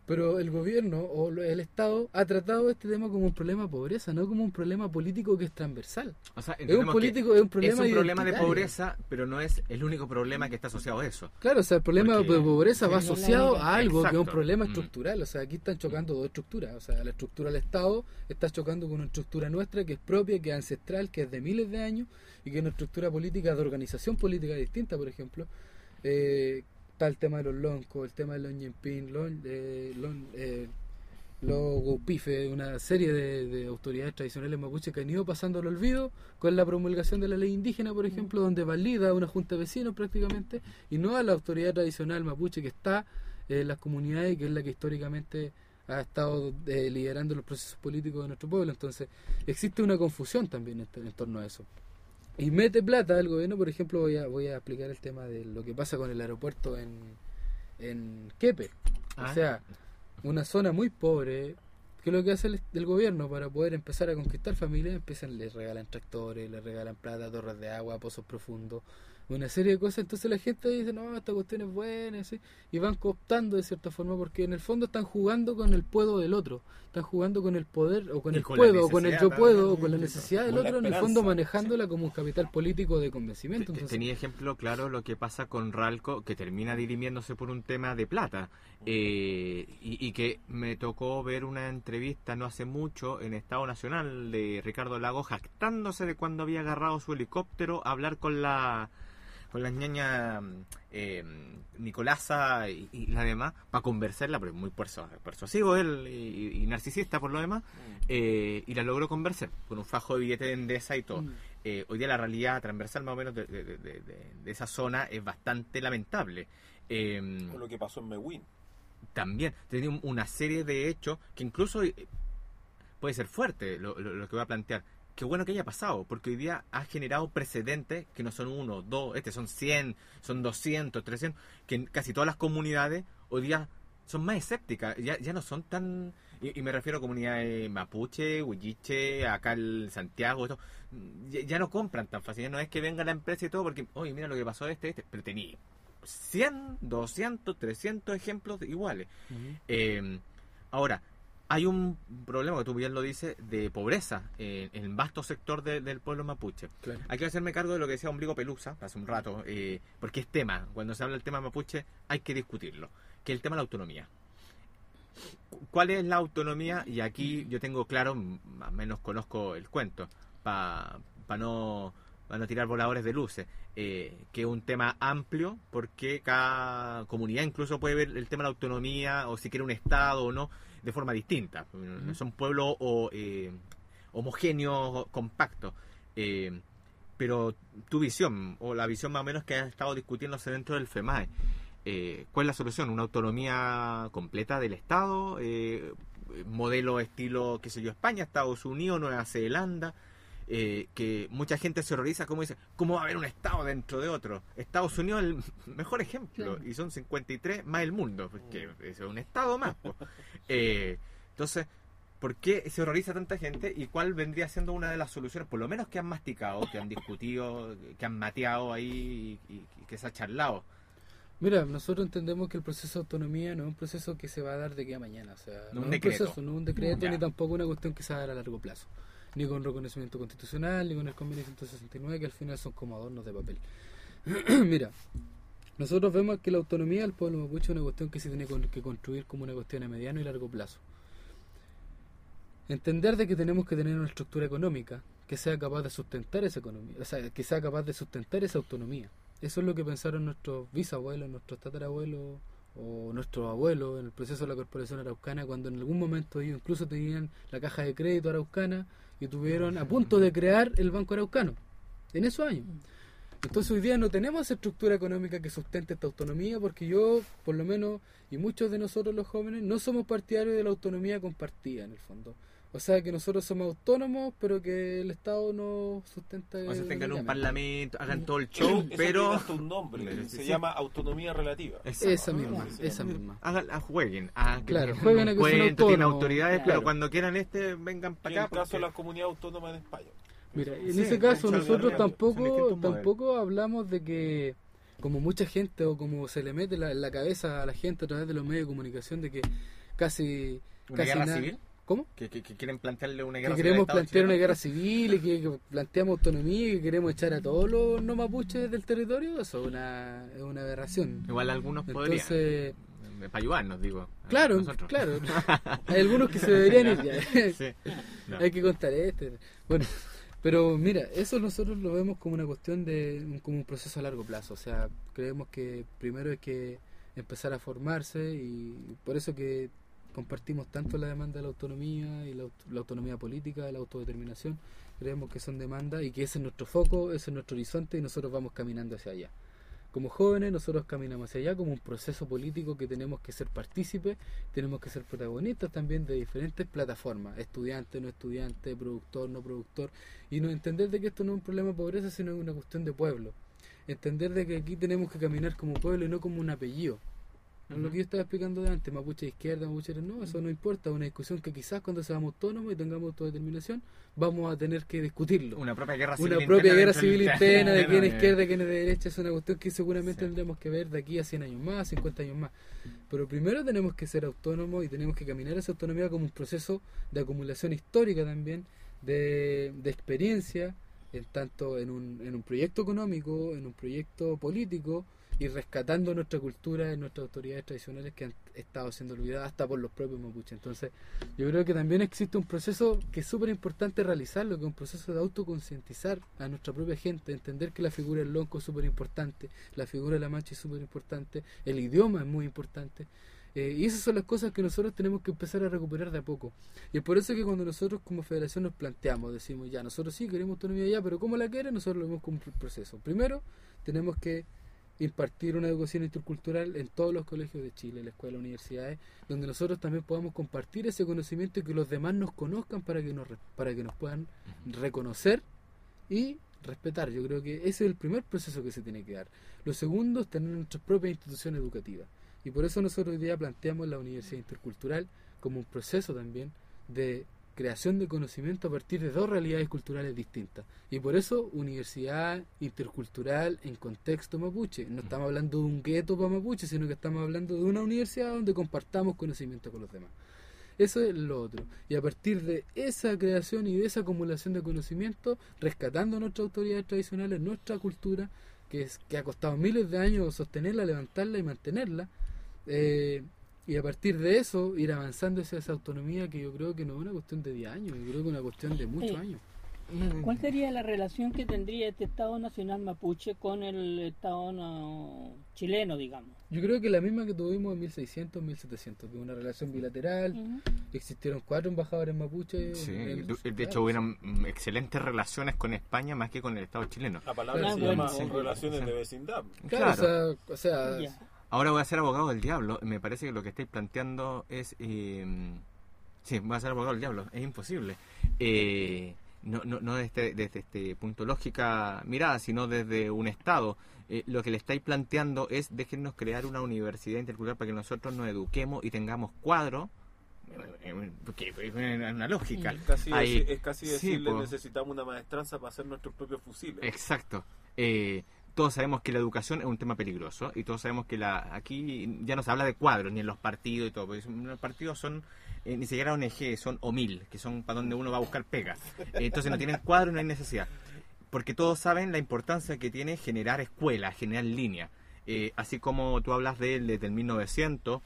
Pero el gobierno o lo- el Estado ha tratado este tema como un problema de pobreza, no como un problema político que es transversal. O sea, Es un entendemos que político, es un problema es un problema de identitario. pobreza, pero no es el único problema que está asociado a eso. Claro, o sea, el problema Porque- de pobreza va Sí, no es la asociado única. a algo que es un Exacto. problema Mm. estructural. O sea, aquí están chocando dos estructuras. O sea, la estructura del Estado está chocando con una estructura nuestra que es propia, que es ancestral, que es de miles de años y que es una estructura política de organización política distinta, por ejemplo. Eh, está el tema de los loncos, el tema de los ñempín, los, eh, los, eh, los Goupife, una serie de, de autoridades tradicionales mapuches que han ido pasando al olvido con la promulgación de la ley indígena, por ejemplo, donde valida una junta de vecinos prácticamente, y no a la autoridad tradicional mapuche que está en las comunidades y que es la que históricamente ha estado eh, liderando los procesos políticos de nuestro pueblo. Entonces existe una confusión también en, en torno a eso. Y mete plata al gobierno, por ejemplo, voy a, voy a explicar el tema de lo que pasa con el aeropuerto en, en Quepe. Ah. O sea, una zona muy pobre, que lo que hace el, el gobierno para poder empezar a conquistar familias, empiezan, les regalan tractores, les regalan plata, torres de agua, pozos profundos, una serie de cosas. Entonces la gente dice, no, esta cuestión es buena, ¿sí? Y van cooptando de cierta forma, porque en el fondo están jugando con el puedo del otro, están jugando con el poder, o con Y el con la puedo, o con el yo necesidad puedo, o también, con la sí, necesidad del con la otro, en el esperanza. fondo manejándola como un capital político de convencimiento. Te- Entonces, Tenía ejemplo claro lo que pasa con Ralco, que termina dirimiéndose por un tema de plata. Eh, y, y que me tocó ver una entrevista no hace mucho en Estado Nacional de Ricardo Lago, jactándose de cuando había agarrado su helicóptero a hablar con la con las ñañas eh, Nicolasa y, y la demás, para conversarla, pero es muy persu- persuasivo él y, y narcisista por lo demás, eh, y la logró convencer con un fajo de billete de Endesa y todo. Mm. Eh, hoy día la realidad transversal más o menos de, de- de- de- de esa zona es bastante lamentable. Eh, Con lo que pasó en Mewin. también tenía un- una serie de hechos que incluso eh, puede ser fuerte lo, lo- lo que voy a plantear. Qué bueno que haya pasado, porque hoy día ha generado precedentes que no son uno, dos, este son cien, son doscientos, trescientos, que en casi todas las comunidades hoy día son más escépticas, ya, ya no son tan... Y, y me refiero a comunidades mapuche, huilliche, acá en Santiago, esto, ya, ya no compran tan fácil, ya no es que venga la empresa y todo, porque, oye, mira lo que pasó este, este, pero tenía cien, doscientos, trescientos ejemplos iguales. ujú. Eh, ahora, hay un problema, que tú bien lo dices, de pobreza en en el vasto sector de- del pueblo mapuche. Claro. Hay que hacerme cargo de lo que decía Ombligo Pelusa hace un rato, eh, porque es tema. Cuando se habla del tema mapuche hay que discutirlo, que es el tema de la autonomía. Cu- ¿Cuál es la autonomía? Y aquí yo tengo claro, m- más o menos conozco el cuento, para no, pa no tirar voladores de luces, eh, que es un tema amplio, porque cada comunidad incluso puede ver el tema de la autonomía, o si quiere un estado o no, de forma distinta. No son pueblos o, eh, homogéneos, compactos. Eh, pero tu visión, o la visión más o menos que ha estado discutiéndose dentro del FEMAE, eh, ¿cuál es la solución? ¿Una autonomía completa del Estado? Eh, modelo estilo, qué sé yo, España, Estados Unidos, Nueva Zelanda, eh, que mucha gente se horroriza, como dice, ¿cómo va a haber un Estado dentro de otro? Estados Unidos es el mejor ejemplo, Claro. y son cincuenta y tres más el mundo, porque es un Estado más. po. Eh, entonces, ¿por qué se horroriza tanta gente y cuál vendría siendo una de las soluciones, por lo menos que han masticado, que han discutido, que han mateado ahí y, y- y que se ha charlado? Mira, nosotros entendemos que el proceso de autonomía no es un proceso que se va a dar de aquí a mañana. O sea, No no, un es un decreto. proceso, no es un decreto, Ya. ni tampoco una cuestión que se va a dar a largo plazo. Ni con reconocimiento constitucional, ni con el convenio ciento sesenta y nueve, que al final son como adornos de papel. Mira, nosotros vemos que la autonomía del pueblo mapuche es una cuestión que se tiene con- que construir como una cuestión a mediano y largo plazo. Entender de que tenemos que tener una estructura económica que sea capaz de sustentar esa economía, o sea, que sea capaz de sustentar esa autonomía. Eso es lo que pensaron nuestros bisabuelos, nuestros tatarabuelos o nuestros abuelos en el proceso de la Corporación Araucana, cuando en algún momento ellos incluso tenían la caja de crédito araucana y tuvieron a punto de crear el Banco Araucano en esos años. Entonces hoy día no tenemos esa estructura económica que sustente esta autonomía, porque yo, por lo menos, y muchos de nosotros los jóvenes, no somos partidarios de la autonomía compartida en el fondo. O sea, que nosotros somos autónomos, pero que el Estado no sustenta... O sea, el- tengan un el- parlamento, hagan todo el show, Eso pero tiene hasta un nombre, Sí, se sí. llama autonomía relativa. Exacto. Esa misma, Sí, esa misma. Hagan, ah, jueguen, ah, que Claro, tengan jueguen un a que son cuento, tienen autónomos, autoridades, claro. pero cuando quieran este, vengan Y para en acá. el caso de porque- la comunidad autónoma en España. Mira, en Sí, ese de caso hecho, nosotros son tampoco distintos modelos. tampoco hablamos de que, como mucha gente o como se le mete la- en la cabeza a la gente a través de los medios de comunicación, de que casi... ¿Una casi guerra nada. civil? ¿Cómo? Que, que, que quieren plantearle una Que guerra civil. queremos al Estado plantear una chileno. guerra civil y que, que planteamos autonomía y que queremos echar a todos los no mapuches del territorio, eso es una, es una aberración. Igual algunos podrían. Entonces, Para ayudarnos, digo. a claro, nosotros. claro. Hay algunos que se deberían ir ya. Sí. No. Hay que contar este. Bueno, pero mira, eso nosotros lo vemos como una cuestión de un- como un proceso a largo plazo. O sea, creemos que primero hay que empezar a formarse y por eso que compartimos tanto la demanda de la autonomía y la, aut- la autonomía política, la autodeterminación. Creemos que son demandas y que ese es nuestro foco, ese es nuestro horizonte y nosotros vamos caminando hacia allá. Como jóvenes nosotros caminamos hacia allá como un proceso político que tenemos que ser partícipes, tenemos que ser protagonistas también de diferentes plataformas, estudiante, no estudiante, productor, no productor, y no entender de que esto no es un problema de pobreza, sino es una cuestión de pueblo. Entender de que aquí tenemos que caminar como pueblo y no como un apellido. No, lo que yo estaba explicando de antes, mapuche de izquierda, mapuche de... No, eso no importa, es una discusión que quizás cuando seamos autónomos y tengamos autodeterminación vamos a tener que discutirlo. Una propia guerra civil Una interna propia guerra dentro civil del- interna de quién es eh, izquierda, quién es de derecha, es una cuestión que seguramente Sí. tendremos que ver de aquí a cien años más, cincuenta años más. Pero primero tenemos que ser autónomos y tenemos que caminar esa autonomía como un proceso de acumulación histórica también, de, de experiencia, en tanto en un, en un proyecto económico, en un proyecto político, y rescatando nuestra cultura y nuestras autoridades tradicionales que han estado siendo olvidadas hasta por los propios mapuches. Entonces, yo creo que también existe un proceso que es súper importante realizarlo, que es un proceso de autoconcientizar a nuestra propia gente, entender que la figura del lonco es súper importante, la figura de la mancha es súper importante, el idioma es muy importante. Eh, y esas son las cosas que nosotros tenemos que empezar a recuperar de a poco. Y es por eso que cuando nosotros como federación nos planteamos, decimos ya, nosotros sí queremos autonomía ya, pero ¿cómo la quieren? Nosotros lo vemos como un proceso. Primero, tenemos que impartir una educación intercultural en todos los colegios de Chile, la escuela, universidades, donde nosotros también podamos compartir ese conocimiento y que los demás nos conozcan para que nos, re- para que nos puedan reconocer y respetar. Yo creo que ese es el primer proceso que se tiene que dar. Lo segundo es tener nuestra propia institución educativa. Y por eso nosotros hoy día planteamos la Universidad Intercultural como un proceso también de creación de conocimiento a partir de dos realidades culturales distintas. Y por eso Universidad Intercultural en contexto mapuche. No estamos hablando de un gueto para mapuche, sino que estamos hablando de una universidad donde compartamos conocimiento con los demás. Eso es lo otro. Y a partir de esa creación y de esa acumulación de conocimiento, rescatando nuestras autoridades tradicionales, nuestra cultura, que, es, que ha costado miles de años sostenerla, levantarla y mantenerla, eh, y a partir de eso ir avanzando hacia esa autonomía que yo creo que no es una cuestión de diez años, yo creo que es una cuestión de muchos Sí. años. ¿Cuál sería la relación que tendría este Estado Nacional Mapuche con el Estado no- chileno, digamos? Yo creo que la misma que tuvimos en mil seiscientos, mil setecientos, que es una relación bilateral, Ujú. existieron cuatro embajadores mapuche. Sí, en- de, de claro, hecho hubieran mm, excelentes relaciones con España más que con el Estado chileno. La palabra Ah, se bueno, llama sí. relaciones Sí. de vecindad. Claro, Claro. o sea, o sea Ya. Ahora voy a ser abogado del diablo. Me parece que lo que estáis planteando es... eh, sí, voy a ser abogado del diablo. Es imposible. Eh, no no, no desde, desde este punto lógica mirada, sino desde un Estado. Eh, lo que le estáis planteando es déjennos crear una universidad intercultural para que nosotros nos eduquemos y tengamos cuadros. eh, Porque es una lógica. Es casi, Ahí- deci- es casi sí, decirle po. necesitamos una maestranza para hacer nuestros propios fusiles. Exacto. Eh, todos sabemos que la educación es un tema peligroso y todos sabemos que la aquí ya no se habla de cuadros ni en los partidos y todo, porque los partidos son eh, ni siquiera O N G, son O M I L, que son para donde uno va a buscar pega. Eh, entonces no tienen cuadros, no hay necesidad. Porque todos saben la importancia que tiene generar escuelas, generar línea. Eh, así como tú hablas de él desde el mil novecientos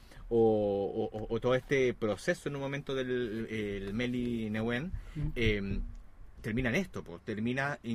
o, o- o todo este proceso en un momento del el Meli Nehuen, eh, termina en esto, pues, termina